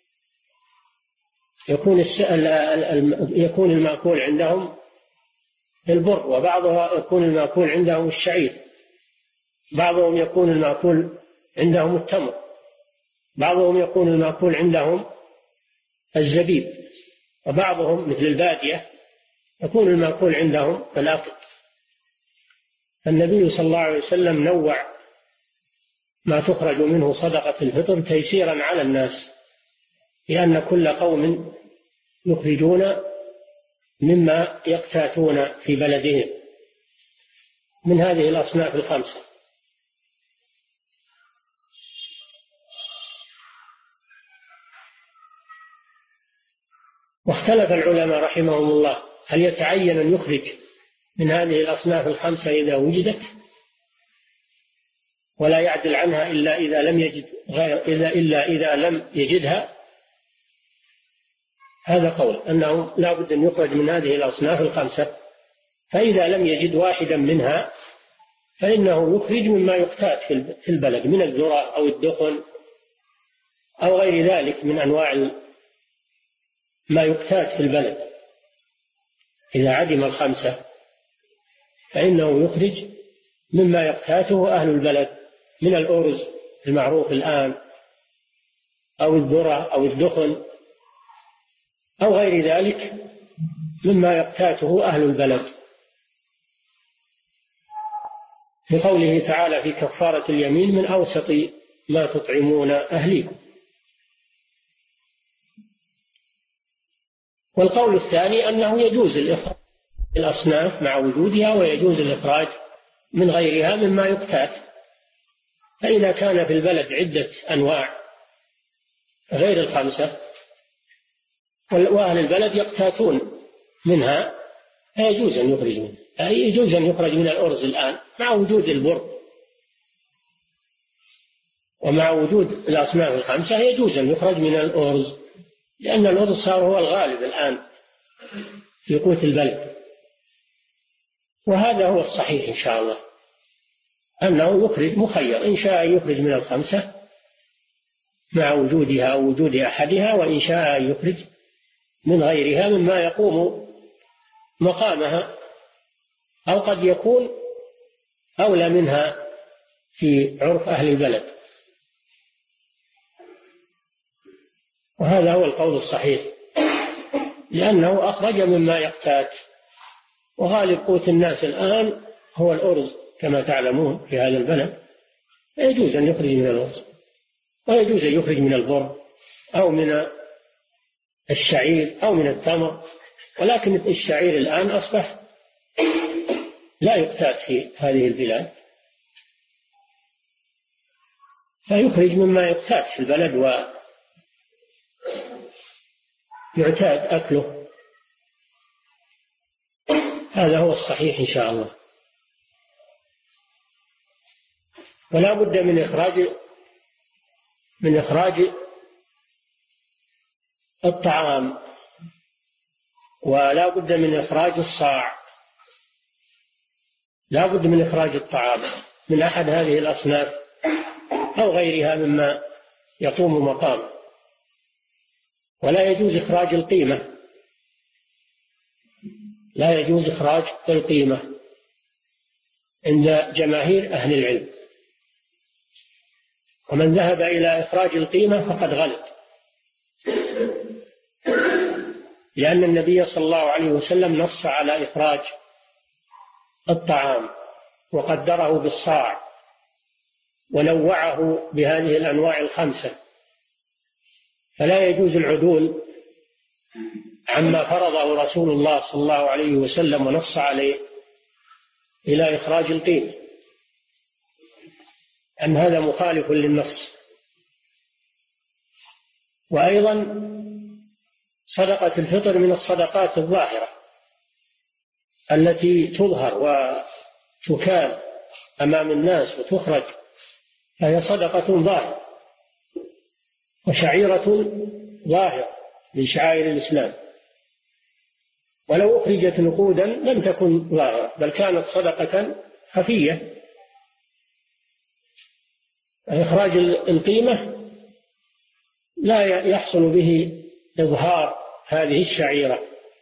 يكون المأكول عندهم البر، وبعضها يكون المأكول عندهم الشعير، بعضهم يكون المأكول عندهم التمر، بعضهم يكون المأكول عندهم الزبيب، وبعضهم مثل البادية يكون المأكول عندهم الأقط. النبي صلى الله عليه وسلم نوع ما تخرج منه صدقة الفطر تيسيرا على الناس، لأن كل قوم يخرجون مما يقتاتون في بلدهم من هذه الأصناف 5. واختلف العلماء رحمهم الله هل يتعين أن يخرج من هذه الأصناف 5 إذا وجدت، ولا يعدل عنها إلا إذا لم يجد إلا إذا لم يجدها. هذا قول أنه لا بد أن يخرج من هذه الأصناف 5، فإذا لم يجد واحدا منها فإنه يخرج مما يقتات في البلد من الذرة أو الدخن أو غير ذلك من أنواع ما يقتات في البلد. إذا عدم 5 فإنه يخرج مما يقتاته أهل البلد من الأرز المعروف الآن أو الذرة أو الدخن أو غير ذلك مما يقتاته أهل البلد، لقوله تعالى في كفارة اليمين: من أوسط ما تطعمون أهليكم. والقول الثاني أنه يجوز الإخراج الأصناف مع وجودها، ويجوز الإخراج من غيرها مما يقتات. فإذا كان في البلد عدة أنواع غير الخمسة وأهل البلد يقتاتون منها فيجوز أن يخرج منها. يجوز أن يخرج من الأرز الآن مع وجود البر، ومع وجود الأصناف الخمسة يجوز أن يخرج من الأرز، لأن الأرز صار هو الغالب الآن في قوت البلد. وهذا هو الصحيح إن شاء الله، أنه يخرج مخير، إن شاء يخرج من الخمسة مع وجودها أو وجود أحدها، وإن شاء يخرج من غيرها مما يقوم مقامها أو قد يكون أولى منها في عرف أهل البلد. وهذا هو القول الصحيح، لأنه أخرج مما يقتات، وغالب قوت الناس الآن هو الأرز كما تعلمون في هذا البلد، يجوز أن يخرج من الأرز، ويجوز أن يخرج من البر أو من الشعير أو من التمر. ولكن الشعير الآن أصبح لا يقتات في هذه البلاد، فيخرج مما يقتات في البلد ويعتاد أكله. هذا هو الصحيح إن شاء الله. ولا بد من إخراج الطعام، ولا بد من إخراج الصاع، لا بد من إخراج الطعام من أحد هذه الأصناف أو غيرها مما يقوم مقامه. ولا يجوز إخراج القيمة، لا يجوز إخراج القيمة عند جماهير أهل العلم، ومن ذهب إلى إخراج القيمة فقد غلط، لأن النبي صلى الله عليه وسلم نص على إخراج الطعام وقدره بالصاع ونوعه بهذه الأنواع الخمسة، فلا يجوز العدول عما فرضه رسول الله صلى الله عليه وسلم ونص عليه إلى إخراج القيمة، أن هذا مخالف للنص. وأيضا صدقة الفطر من الصدقات الظاهرة التي تظهر وتكال أمام الناس وتخرج، فهي صدقة ظاهرة وشعيرة ظاهرة من شعائر الإسلام، ولو أخرجت نقودا لم تكن ظاهرة بل كانت صدقة خفية. إخراج القيمة لا يحصل به إظهار هذه الشعيرة.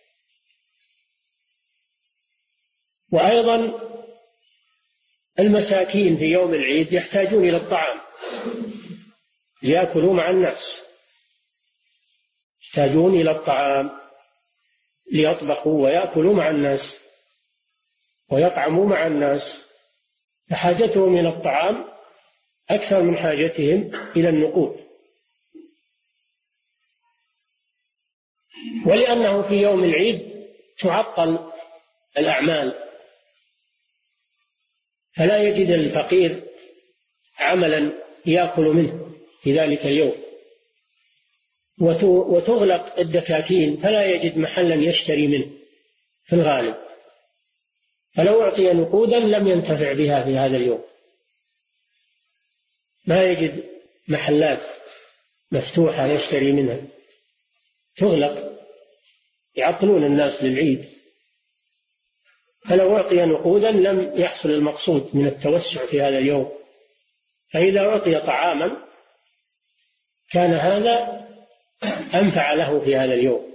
وأيضا المساكين في يوم العيد يحتاجون إلى الطعام ليأكلوا مع الناس، يحتاجون إلى الطعام ليطبخوا ويأكلوا مع الناس ويطعموا مع الناس، فحاجتهم إلى الطعام أكثر من حاجتهم إلى النقود. ولأنه في يوم العيد تعطل الأعمال، فلا يجد الفقير عملا يأكل منه في ذلك اليوم، وتغلق الدكاكين فلا يجد محلا يشتري منه في الغالب، فلو أعطي نقودا لم ينتفع بها في هذا اليوم، ما يجد محلات مفتوحة يشتري منها، تغلق، يعطلون الناس للعيد. فلو أعطي نقودا لم يحصل المقصود من التوسع في هذا اليوم، فإذا أعطي طعاما كان هذا أنفع له في هذا اليوم.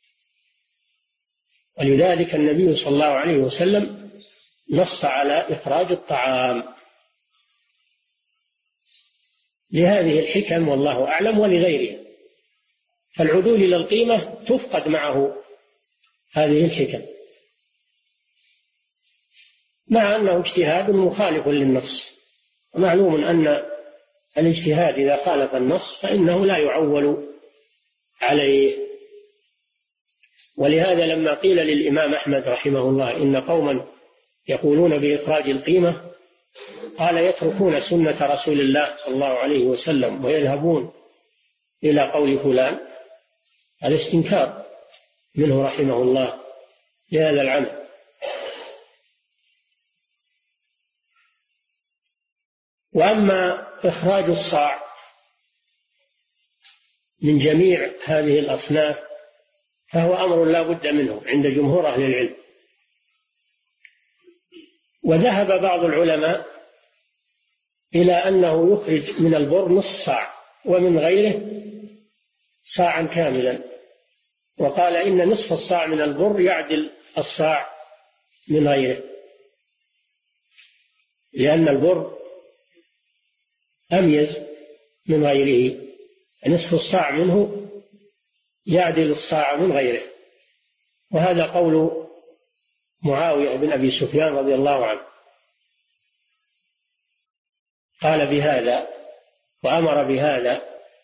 ولذلك النبي صلى الله عليه وسلم نص على إخراج الطعام. لهذه الحكم والله أعلم ولغيرها، فالعدول إلى القيمة تفقد معه هذه الحكم، مع أنه اجتهاد مخالف للنص. معلوم أن الاجتهاد إذا خالف النص فإنه لا يعول عليه. ولهذا لما قيل للإمام أحمد رحمه الله إن قوما يقولون بإخراج القيمة، قال يتركون سنة رسول الله صلى الله عليه وسلم ويذهبون إلى قول فلان، هذا استنكار منه رحمه الله لهذا العمل. وأما إخراج الصاع من جميع هذه الأصناف فهو أمر لا بد منه عند جمهور أهل العلم. وذهب بعض العلماء إلى أنه يخرج من البر نصف صاع ومن غيره صاعا كاملا، وقال إن نصف الصاع من البر يعدل الصاع من غيره، لأن البر أميز من غيره، نصف الصاع منه يعدل الصاع من غيره. وهذا قول معاوية بن أبي سفيان رضي الله عنه، قال بهذا وأمر بهذا.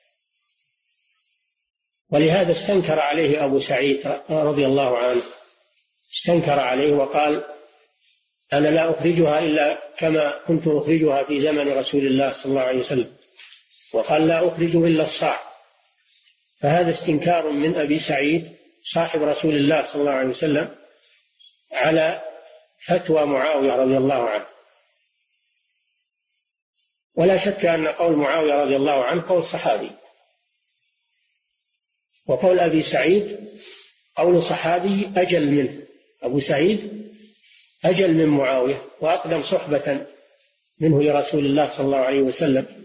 ولهذا استنكر عليه أبو سعيد رضي الله عنه، استنكر عليه وقال أنا لا أخرجها إلا كما كنت أخرجها في زمن رسول الله صلى الله عليه وسلم، وقال لا أخرج إلا الصاع. فهذا استنكار من أبي سعيد صاحب رسول الله صلى الله عليه وسلم على فتوى معاوية رضي الله عنه. ولا شك أن قول معاوية رضي الله عنه قول صحابي، وقول أبي سعيد قول صحابي أجل منه. أبو سعيد أجل من معاوية وأقدم صحبة منه لرسول الله صلى الله عليه وسلم،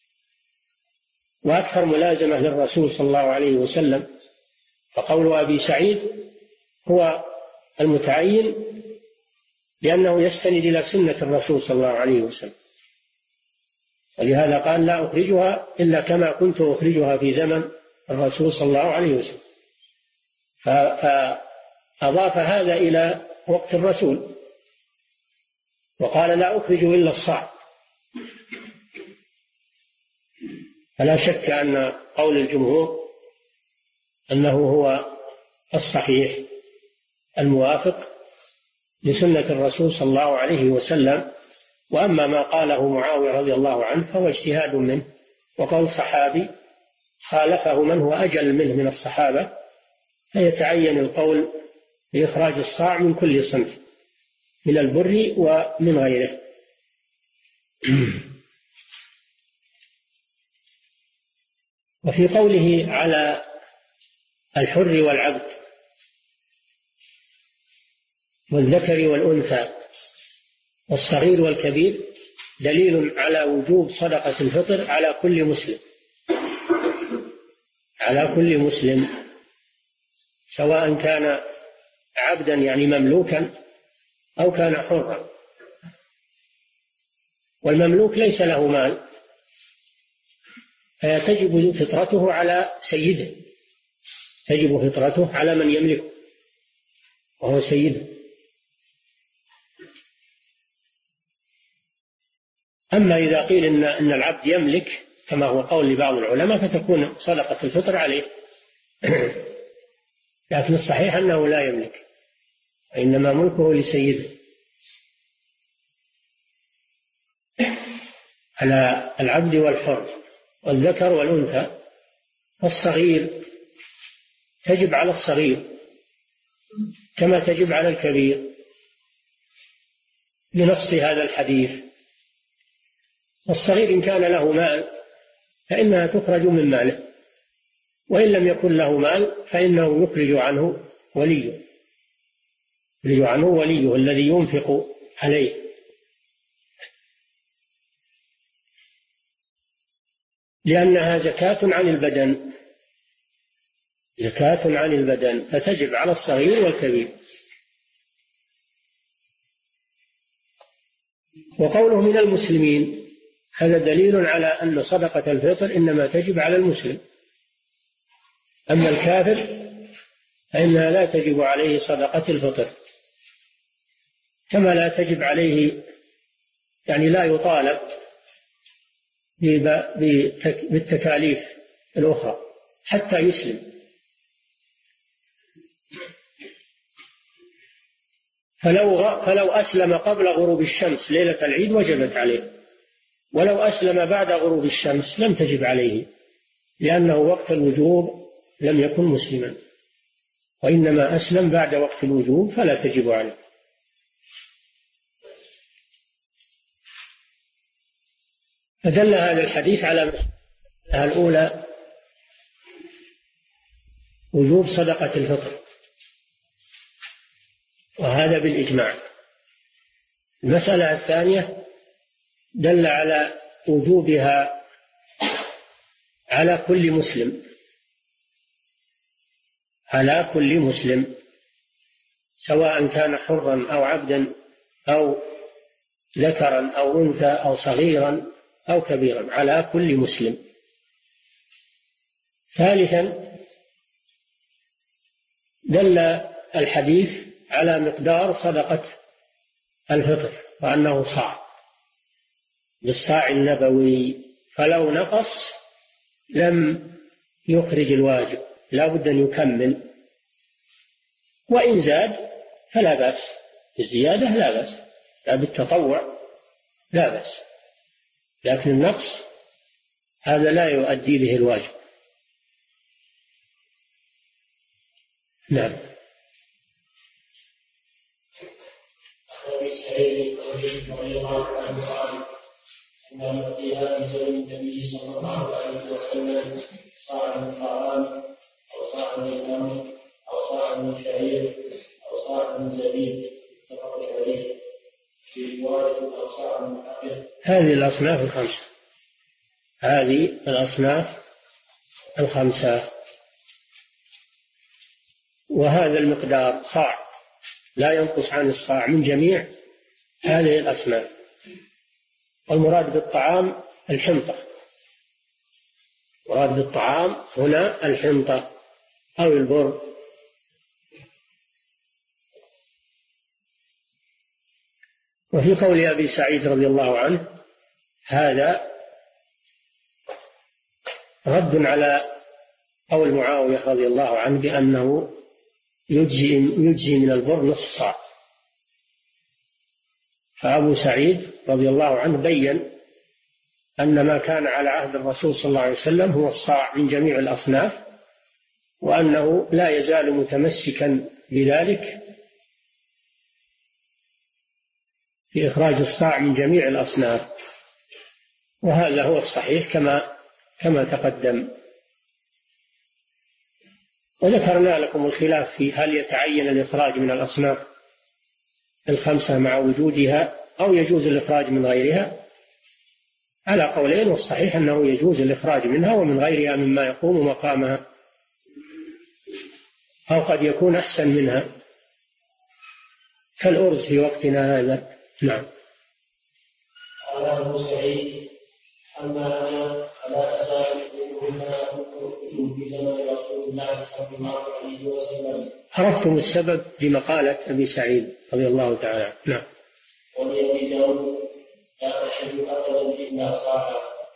وأكثر ملازمة للرسول صلى الله عليه وسلم. فقول أبي سعيد هو المتعين لأنه يستند إلى سنة الرسول صلى الله عليه وسلم، ولهذا قال لا أخرجها إلا كما كنت أخرجها في زمن الرسول صلى الله عليه وسلم، فأضاف هذا إلى وقت الرسول وقال لا أخرج إلا الصاع. فلا شك أن قول الجمهور أنه هو الصحيح الموافق لسنة الرسول صلى الله عليه وسلم. وأما ما قاله معاوية رضي الله عنه فهو اجتهاد منه وقول صحابي خالفه من هو أجل منه من الصحابة، فيتعين القول بإخراج الصاع من كل صنف من البر ومن غيره. وفي قوله على الحر والعبد والذكر والأنثى والصغير والكبير دليل على وجوب صدقة الفطر على كل مسلم، على كل مسلم سواء كان عبدا يعني مملوكا أو كان حرا. والمملوك ليس له مال فتجب فطرته على سيده، تجب فطرته على من يملكه وهو سيده. أما إذا قيل إن العبد يملك كما هو قول لبعض العلماء فتكون صدقة الفطر عليه، لكن الصحيح أنه لا يملك، إنما ملكه لسيده. على العبد والحر والذكر والأنثى والصغير تجب على الصغير كما تجب على الكبير بنص هذا الحديث. الصغير إن كان له مال فإنها تخرج من ماله، وإن لم يكن له مال فإنه يخرج عنه وليه، يخرج عنه وليه الذي ينفق عليه. لأنها زكاة عن البدن، زكاة عن البدن فتجب على الصغير والكبير. وقوله من المسلمين هذا دليل على أن صدقة الفطر إنما تجب على المسلم، أما الكافر فإنها لا تجب عليه صدقة الفطر، كما لا تجب عليه، يعني لا يطالب بالتكاليف الأخرى حتى يسلم. فلو أسلم قبل غروب الشمس ليلة العيد وجبت عليه، ولو أسلم بعد غروب الشمس لم تجب عليه، لأنه وقت الوجوب لم يكن مسلما، وإنما أسلم بعد وقت الوجوب فلا تجب عليه. فدل هذا الحديث على مسألة الأولى وجوب صدقة الفطر، وهذا بالإجماع. المسألة الثانية دل على وجوبها على كل مسلم، على كل مسلم سواء كان حرا أو عبدا أو ذكرا أو أنثى أو صغيرا أو كبيرا، على كل مسلم. ثالثا دل الحديث على مقدار صدقة الفطر، وأنه صاع بالصاع النبوي، فلو نقص لم يخرج الواجب، لا بد أن يكمل، وإن زاد فلا بأس، الزيادة لا بأس، لا بالتطوع لا بأس، لكن النقص هذا لا يؤدي به الواجب. نعم. أبي سعيد رضي الله عنه قال: إنما في هذه زمن النبي صلى الله عليه وسلم صاع من طعام، أو صاع من تمر، أو صاع من شعير، أو صاع من زبيب، متفق عليه، في رواية أو صاع من حقير. هذه الأصناف الخمسة، هذه الأصناف الخمسة، وهذا المقدار صاع لا ينقص عن الصاع من جميع هذه الأصناف. والمراد بالطعام الحنطة، مراد بالطعام هنا الحنطة أو البر. وفي قول أبي سعيد رضي الله عنه هذا رد على قول معاوية رضي الله عنه بأنه يجزي من البر نصف صاع. فأبو سعيد رضي الله عنه بين أن ما كان على عهد الرسول صلى الله عليه وسلم هو الصاع من جميع الأصناف، وأنه لا يزال متمسكا بذلك في إخراج الصاع من جميع الأصناف، وهذا هو الصحيح كما تقدم. وذكرنا لكم الخلاف في هل يتعين الإخراج من الأصناف الخمسة مع وجودها أو يجوز الإخراج من غيرها، على قولين، والصحيح أنه يجوز الإخراج منها ومن غيرها مما يقوم مقامها، أو قد يكون أحسن منها كالأرز في وقتنا هذا. نعم. قال أبو سعيد: أما أنا فلا أزال في زمن رسول الله صلى الله عليه وسلم. عرفتم السبب لمقالة أبي سعيد رضي الله تعالى عنه. نعم. ولأبي داود: لا أشهد أبدا إلا صاعا.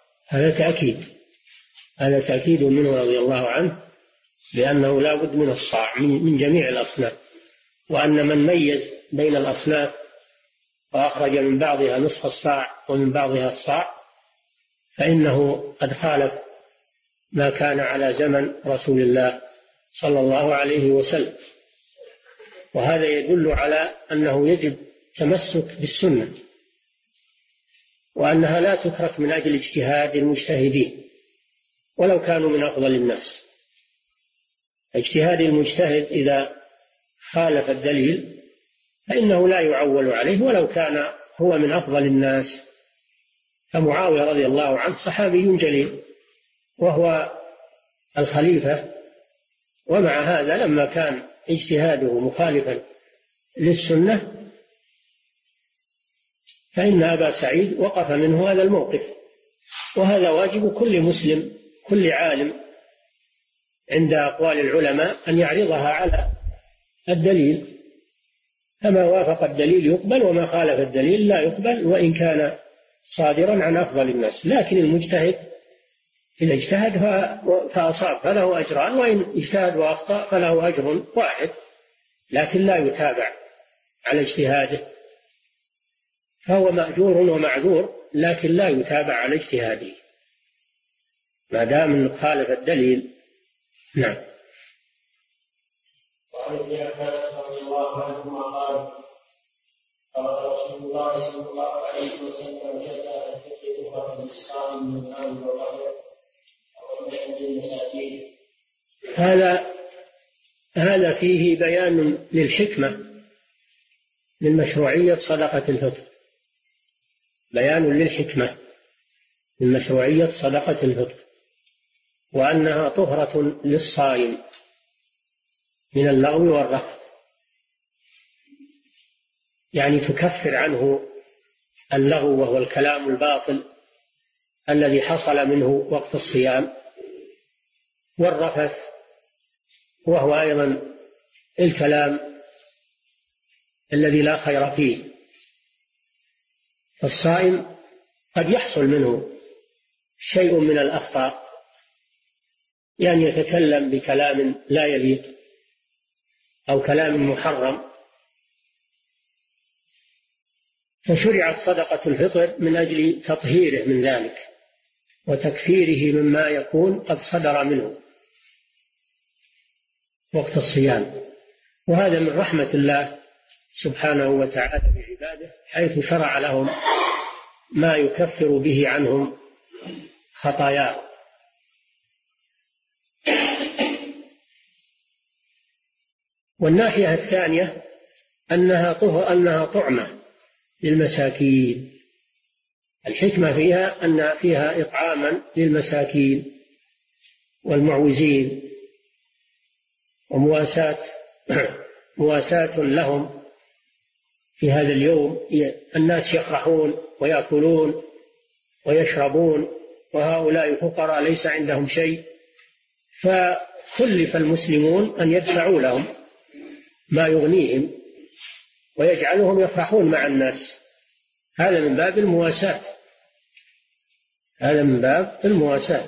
هذا تأكيد منه رضي الله عنه لأنه لا بد من الصاع من جميع الأصناف، وأن من ميز بين الأصناف وأخرج من بعضها نصف الصاع ومن بعضها الصاع فإنه قد خالف ما كان على زمن رسول الله صلى الله عليه وسلم. وهذا يدل على أنه يجب تمسك بالسنة، وأنها لا تترك من أجل اجتهاد المجتهدين ولو كانوا من أفضل الناس. اجتهاد المجتهد إذا خالف الدليل فإنه لا يعول عليه ولو كان هو من أفضل الناس. فمعاوية رضي الله عنه صحابي جليل وهو الخليفة، ومع هذا لما كان اجتهاده مخالفا للسنة فإن أبا سعيد وقف منه هذا الموقف وهذا واجب كل مسلم، كل عالم عند أقوال العلماء أن يعرضها على الدليل، فما وافق الدليل يقبل وما خالف الدليل لا يقبل، وإن كان صادرا عن أفضل الناس. لكن المجتهد إذا اجتهد فأصاب فله أجران، وإن اجتهد وأخطأ فله أجر واحد، لكن لا يتابع على اجتهاده، فهو مأجور ومعذور، لكن لا يتابع على اجتهاده ما دام خالف الدليل. نعم. وعن ابن عباس رضي الله عنهما قال قال رسول الله صلى الله عليه وسلم: زكاة الفطر تؤخذ للصائم من المال والغير ومن للمساكين. هذا فيه بيان للحكمة من مشروعية صدقة الفطر، بيان للحكمة من مشروعية صدقة الفطر، وأنها طهرة للصائم من اللغو والرفث، يعني تكفر عنه اللغو وهو الكلام الباطل الذي حصل منه وقت الصيام، والرفث وهو أيضا الكلام الذي لا خير فيه. فالصائم قد يحصل منه شيء من الأخطاء، يعني يتكلم بكلام لا يليق أو كلام محرم، فشرعت صدقة الفطر من أجل تطهيره من ذلك وتكفيره مما يكون قد صدر منه وقت الصيام. وهذا من رحمة الله سبحانه وتعالى بعباده، حيث شرع لهم ما يكفر به عنهم خطاياهم. والناحية الثانية أنها طعمة للمساكين. الحكمة فيها أن فيها إطعاما للمساكين والمعوزين، ومواساة لهم في هذا اليوم. الناس يفرحون ويأكلون ويشربون، وهؤلاء فقراء ليس عندهم شيء، فكلف المسلمون أن يدفعوا لهم ما يغنيهم ويجعلهم يفرحون مع الناس. هذا من باب المواساة، هذا من باب المواساة.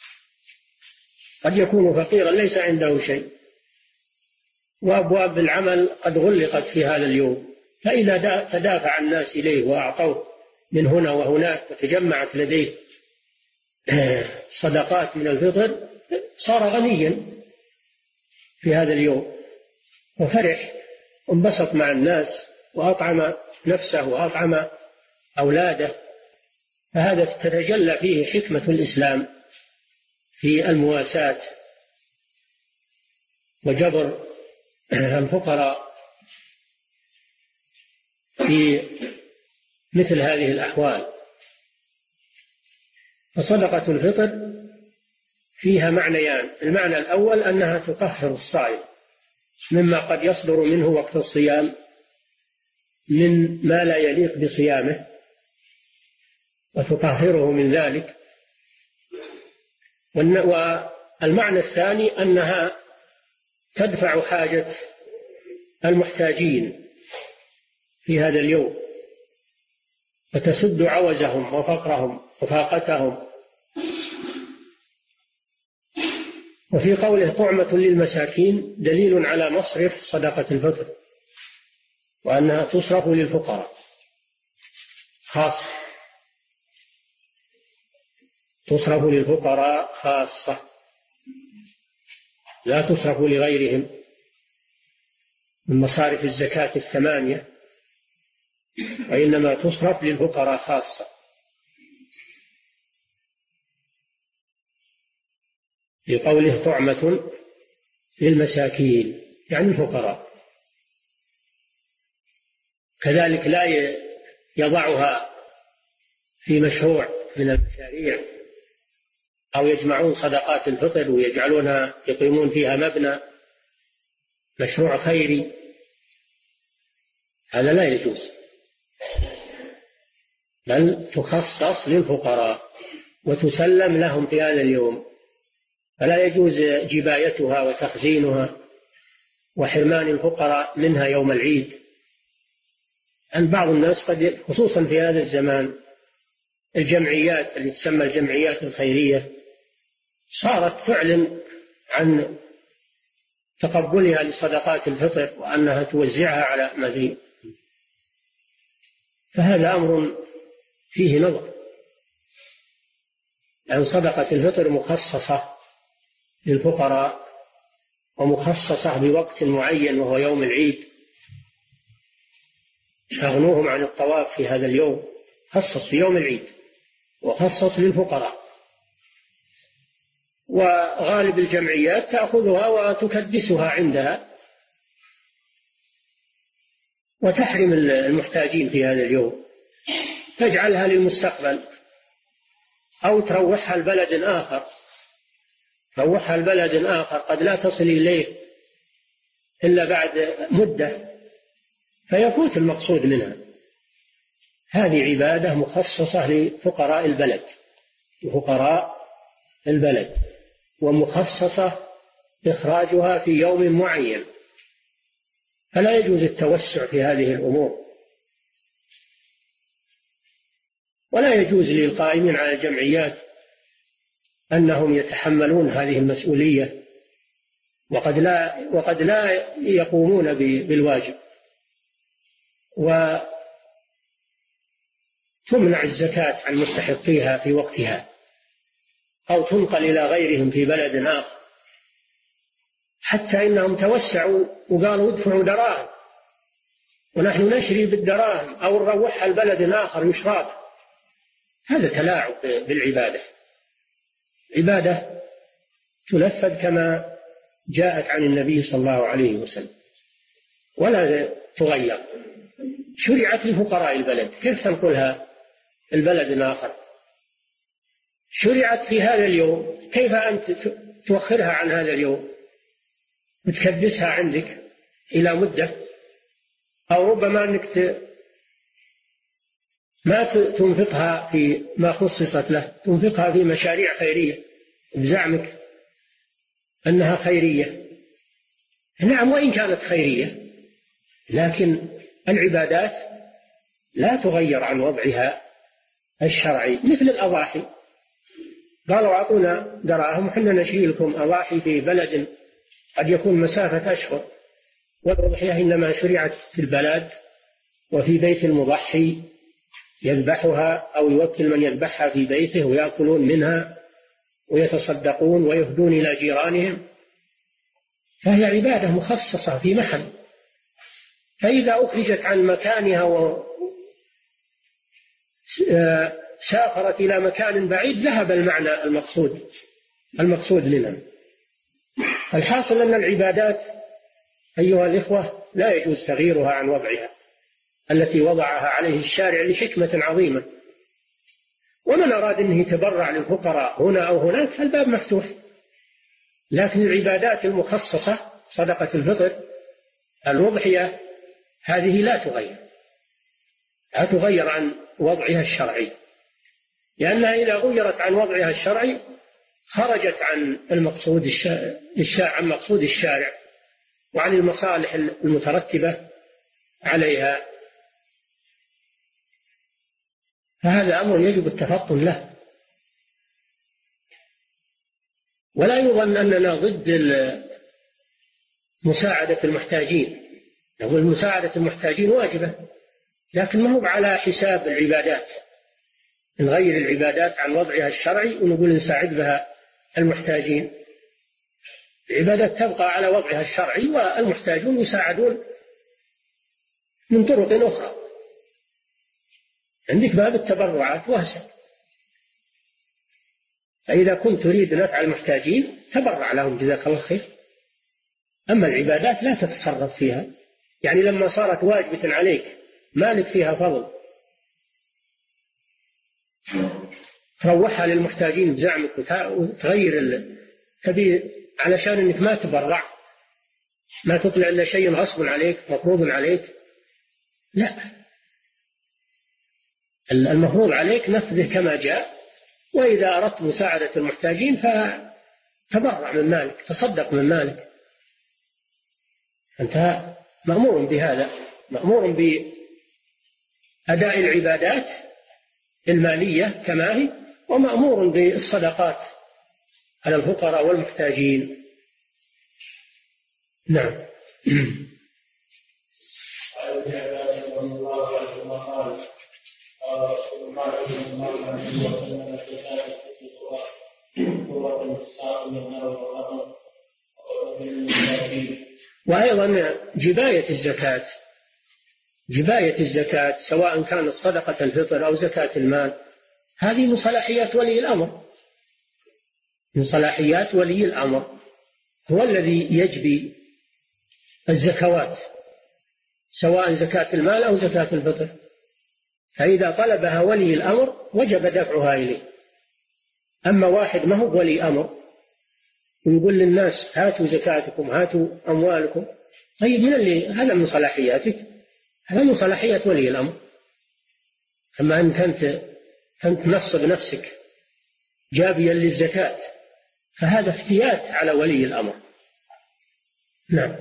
قد يكون فقيرا ليس عنده شيء، وأبواب العمل قد غلقت في هذا اليوم، فإذا تدافع الناس إليه وأعطوه من هنا وهناك وتجمعت لديه صدقات من الفطر صار غنيا في هذا اليوم، وفرح وانبسط مع الناس وأطعم نفسه وأطعم أولاده. فهذا تتجلى فيه حكمة الإسلام في المواساة وجبر الفقراء في مثل هذه الأحوال. فصدقة الفطر فيها معنيان: المعنى الأول أنها تطهر الصائم مما قد يصدر منه وقت الصيام من ما لا يليق بصيامه وتطهره من ذلك. والمعنى الثاني أنها تدفع حاجة المحتاجين في هذا اليوم وتسد عوزهم وفقرهم وفاقتهم. وفي قوله طعمة للمساكين دليل على مصرف صدقة الفطر، وأنها تصرف للفقراء خاصة، تصرف للفقراء خاصة، لا تصرف لغيرهم من مصارف الزكاة 8، وإنما تصرف للفقراء خاصة. لقوله طعمة للمساكين يعني الفقراء. كذلك لا يضعها في مشروع من المشاريع أو يجمعون صدقات الفطر ويجعلونها يقيمون فيها مبنى مشروع خيري، هذا لا يجوز، بل تخصص للفقراء وتسلم لهم في هذا اليوم، فلا يجوز جبايتها وتخزينها وحرمان الفقراء منها يوم العيد. أن بعض الناس قد خصوصا في هذا الزمان الجمعيات اللي تسمى الجمعيات الخيرية صارت تعلن عن تقبلها لصدقات الفطر وأنها توزعها على مدين، فهذا أمر فيه نظر، لأن صدقة الفطر مخصصة للفقراء ومخصصة بوقت معين وهو يوم العيد، أغنوهم عن الطواف في هذا اليوم، خصص في يوم العيد وخصص للفقراء. وغالب الجمعيات تأخذها وتكدسها عندها وتحرم المحتاجين في هذا اليوم، تجعلها للمستقبل أو تروحها لبلد آخر، تروحها لبلد آخر قد لا تصل إليه إلا بعد مدة فيفوت المقصود منها. هذه عبادة مخصصة لفقراء البلد، لفقراء البلد، ومخصصة إخراجها في يوم معين، فلا يجوز التوسع في هذه الأمور، ولا يجوز للقائمين على الجمعيات أنهم يتحملون هذه المسؤولية وقد لا يقومون بالواجب، وتمنع الزكاة عن مستحقيها في وقتها أو تنقل إلى غيرهم في بلد آخر، حتى إنهم توسعوا وقالوا ادفعوا دراهم ونحن نشري بالدراهم أو نروحها لبلد آخر يشرب. هذا تلاعب بالعبادة، عبادة تنفذ كما جاءت عن النبي صلى الله عليه وسلم ولا تغير. شرعت لفقراء البلد، كيف تنقلها البلد آخر؟ شرعت في هذا اليوم، كيف أنت تؤخرها عن هذا اليوم وتكدسها عندك إلى مدة، أو ربما أنك ما تنفقها في ما خصصت له، تنفقها في مشاريع خيرية بزعمك أنها خيرية. نعم، وإن كانت خيرية، لكن العبادات لا تغير عن وضعها الشرعي، مثل الأضاحي، قالوا أعطونا دراهم وحنا نشري لكم أضاحي في بلد قد يكون مسافة أشهر، والأضحية إنما شرعت في البلد وفي بيت المضحي يذبحها أو يوكل من يذبحها في بيته ويأكلون منها ويتصدقون ويهدون إلى جيرانهم، فهي عبادة مخصصة في محل، فإذا أخرجت عن مكانها وسافرت إلى مكان بعيد ذهب المعنى المقصود منها. الحاصل أن العبادات أيها الإخوة لا يجوز تغييرها عن وضعها التي وضعها عليه الشارع لحكمة عظيمة، ومن أراد أنه يتبرع للفقراء هنا أو هناك فالباب مفتوح، لكن العبادات المخصصة صدقة الفطر الأضحية هذه لا تغير عن وضعها الشرعي، لأنها إذا غيرت عن وضعها الشرعي خرجت عن عن مقصود الشارع وعن المصالح المترتبة عليها، فهذا أمر يجب التفطن له. ولا يظن أننا ضد مساعدة المحتاجين، نقول مساعدة المحتاجين واجبة، لكن ما هو على حساب العبادات، نغير العبادات عن وضعها الشرعي ونقول نساعد بها المحتاجين. العبادات تبقى على وضعها الشرعي والمحتاجون يساعدون من طرق أخرى. عندك باب التبرعات واسع، فإذا كنت تريد نفع المحتاجين تبرع لهم جزاك الله خير، أما العبادات لا تتصرف فيها، يعني لما صارت واجبة عليك ما لك فيها فضل تروحها للمحتاجين بزعمك وتغير تبي علشان انك ما تبرع، ما تطلع الا شيء غصب عليك مفروض عليك. لا، المفروض عليك نفذه كما جاء وإذا أردت مساعدة المحتاجين فتبرع من مالك، تصدق من مالك. أنت مأمور بهذا، مأمور بأداء العبادات المالية كما هي، ومأمور بالصدقات على الفقراء والمحتاجين. نعم. عن ابن عباس رضي الله عنهما قال قال رسول الله صلى الله عليه وسلم الزكاة في سورة النساء من النار والقمر وقوله للمساكين. وأيضا جباية الزكاة سواء كانت صدقة الفطر أو زكاة المال، هذه من صلاحيات ولي الأمر، من صلاحيات ولي الأمر، هو الذي يجبي الزكوات سواء زكاة المال أو زكاة الفطر، فإذا طلبها ولي الأمر وجب دفعها إليه. أما واحد ما هو ولي أمر ويقول للناس هاتوا زكاتكم هاتوا أموالكم، طيب هذا من صلاحياتك، هذا من صلاحيات ولي الأمر. أما أن كنت تنصب نفسك جابيا للزكاة فهذا افتيات على ولي الأمر. نعم.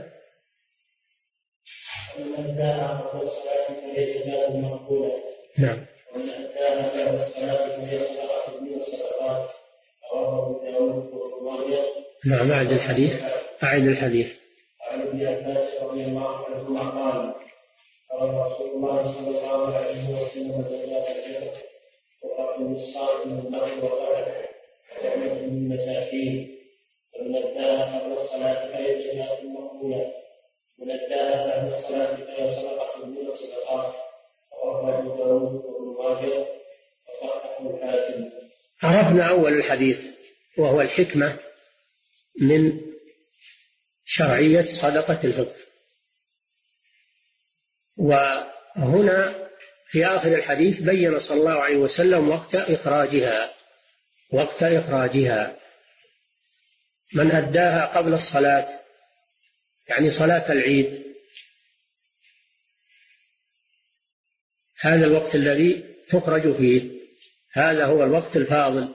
ومن أتاها قبل الصلاة فهي زكاة مقبولة. نعم. ومن أتاها قبل الصلاة فهي صدقة من الصدقات. رواه أبو داود وابن. نعم. أعد الحديث. عن ابن عباس رضي الله عنهما قال قال رسول الله صلى الله عليه وسلم زكاة الفطر وقتل الصائم من النار والقدر ونعمة للمساكين. ومن أتاها قبل الصلاة فهي زكاة مقبولة. من أداها بعد الصلاة فهي صدقة من الصدقات. رواه أبو داود وابن ماجه وصححه الحاكم. عرفنا أول الحديث وهو الحكمة من شرعية صدقة الفطر، وهنا في آخر الحديث بين صلى الله عليه وسلم وقت إخراجها. من أداها قبل الصلاة يعني صلاة العيد، هذا الوقت الذي تخرج فيه، هذا هو الوقت الفاضل،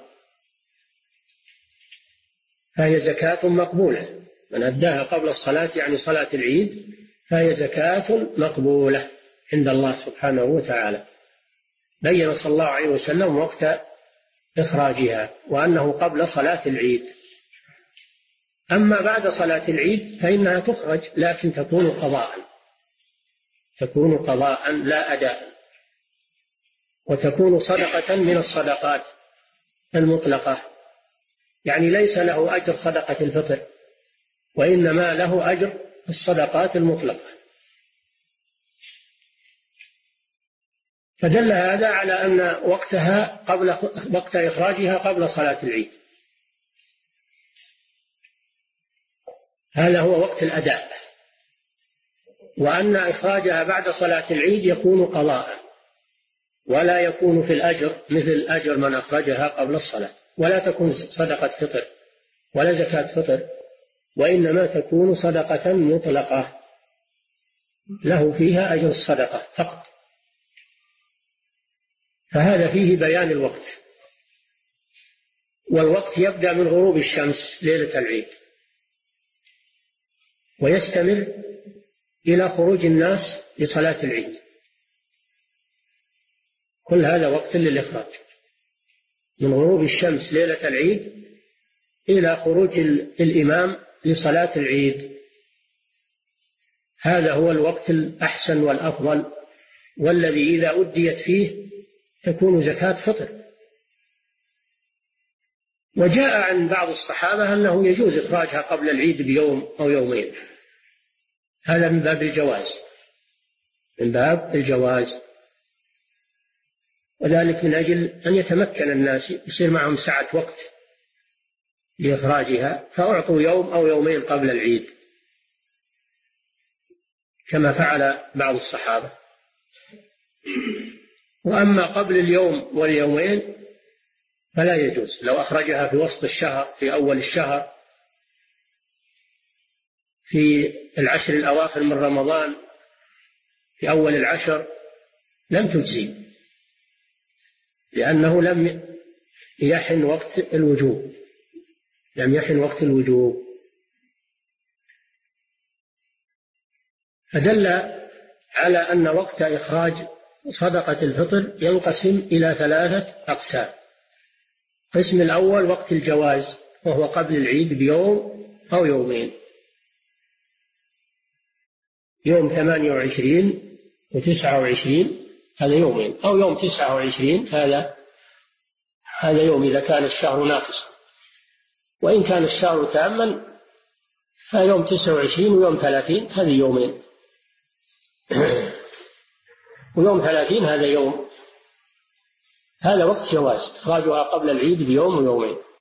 فهي زكاة مقبولة. من أداها قبل الصلاة يعني صلاة العيد فهي زكاة مقبولة عند الله سبحانه وتعالى. بين صلى الله عليه وسلم وقت إخراجها وأنه قبل صلاة العيد. أما بعد صلاة العيد فإنها تخرج لكن تكون قضاء لا أداء، وتكون صدقة من الصدقات المطلقة، يعني ليس له أجر صدقة الفطر وإنما له أجر الصدقات المطلقة. فدل هذا على أن وقت إخراجها قبل صلاة العيد، هذا هو وقت الأداء، وأن إخراجها بعد صلاة العيد يكون قضاء ولا يكون في الأجر مثل أجر من أخرجها قبل الصلاة، ولا تكون صدقة فطر ولا زكاة فطر، وإنما تكون صدقة مطلقة له فيها أجر الصدقة فقط. فهذا فيه بيان الوقت، والوقت يبدأ من غروب الشمس ليلة العيد ويستمر إلى خروج الناس لصلاة العيد، كل هذا وقت للإخراج، من غروب الشمس ليلة العيد إلى خروج الإمام لصلاة العيد. هذا هو الوقت الأحسن والأفضل، والذي إذا أديت فيه تكون زكاة فطر. وجاء عن بعض الصحابة أنه يجوز إخراجها قبل العيد بيوم أو يومين، هذا من باب الجواز، وذلك من أجل أن يتمكن الناس يصير معهم سعة وقت لإخراجها، فأعطوا يوم أو يومين قبل العيد كما فعل بعض الصحابة. وأما قبل اليوم واليومين فلا يجوز. لو أخرجها في وسط الشهر، في أول الشهر، في العشر الأواخر من رمضان، في أول العشر، لم تجزي، لأنه لم يحن وقت الوجوب، لم يحن وقت الوجوب. فدل على أن وقت إخراج صدقة الفطر ينقسم إلى 3 أقسام. القسم الأول وقت الجواز، وهو قبل العيد بيوم أو يومين، يوم 28 و29 هذا يومين، أو يوم 29 هذا يوم إذا كان الشهر ناقصا، وإن كان الشهر تاما فيوم 29 ويوم 30 هذه يومين، ويوم 30 هذا يوم. هذا وقت جواز إخراجها قبل العيد بيوم ويومين.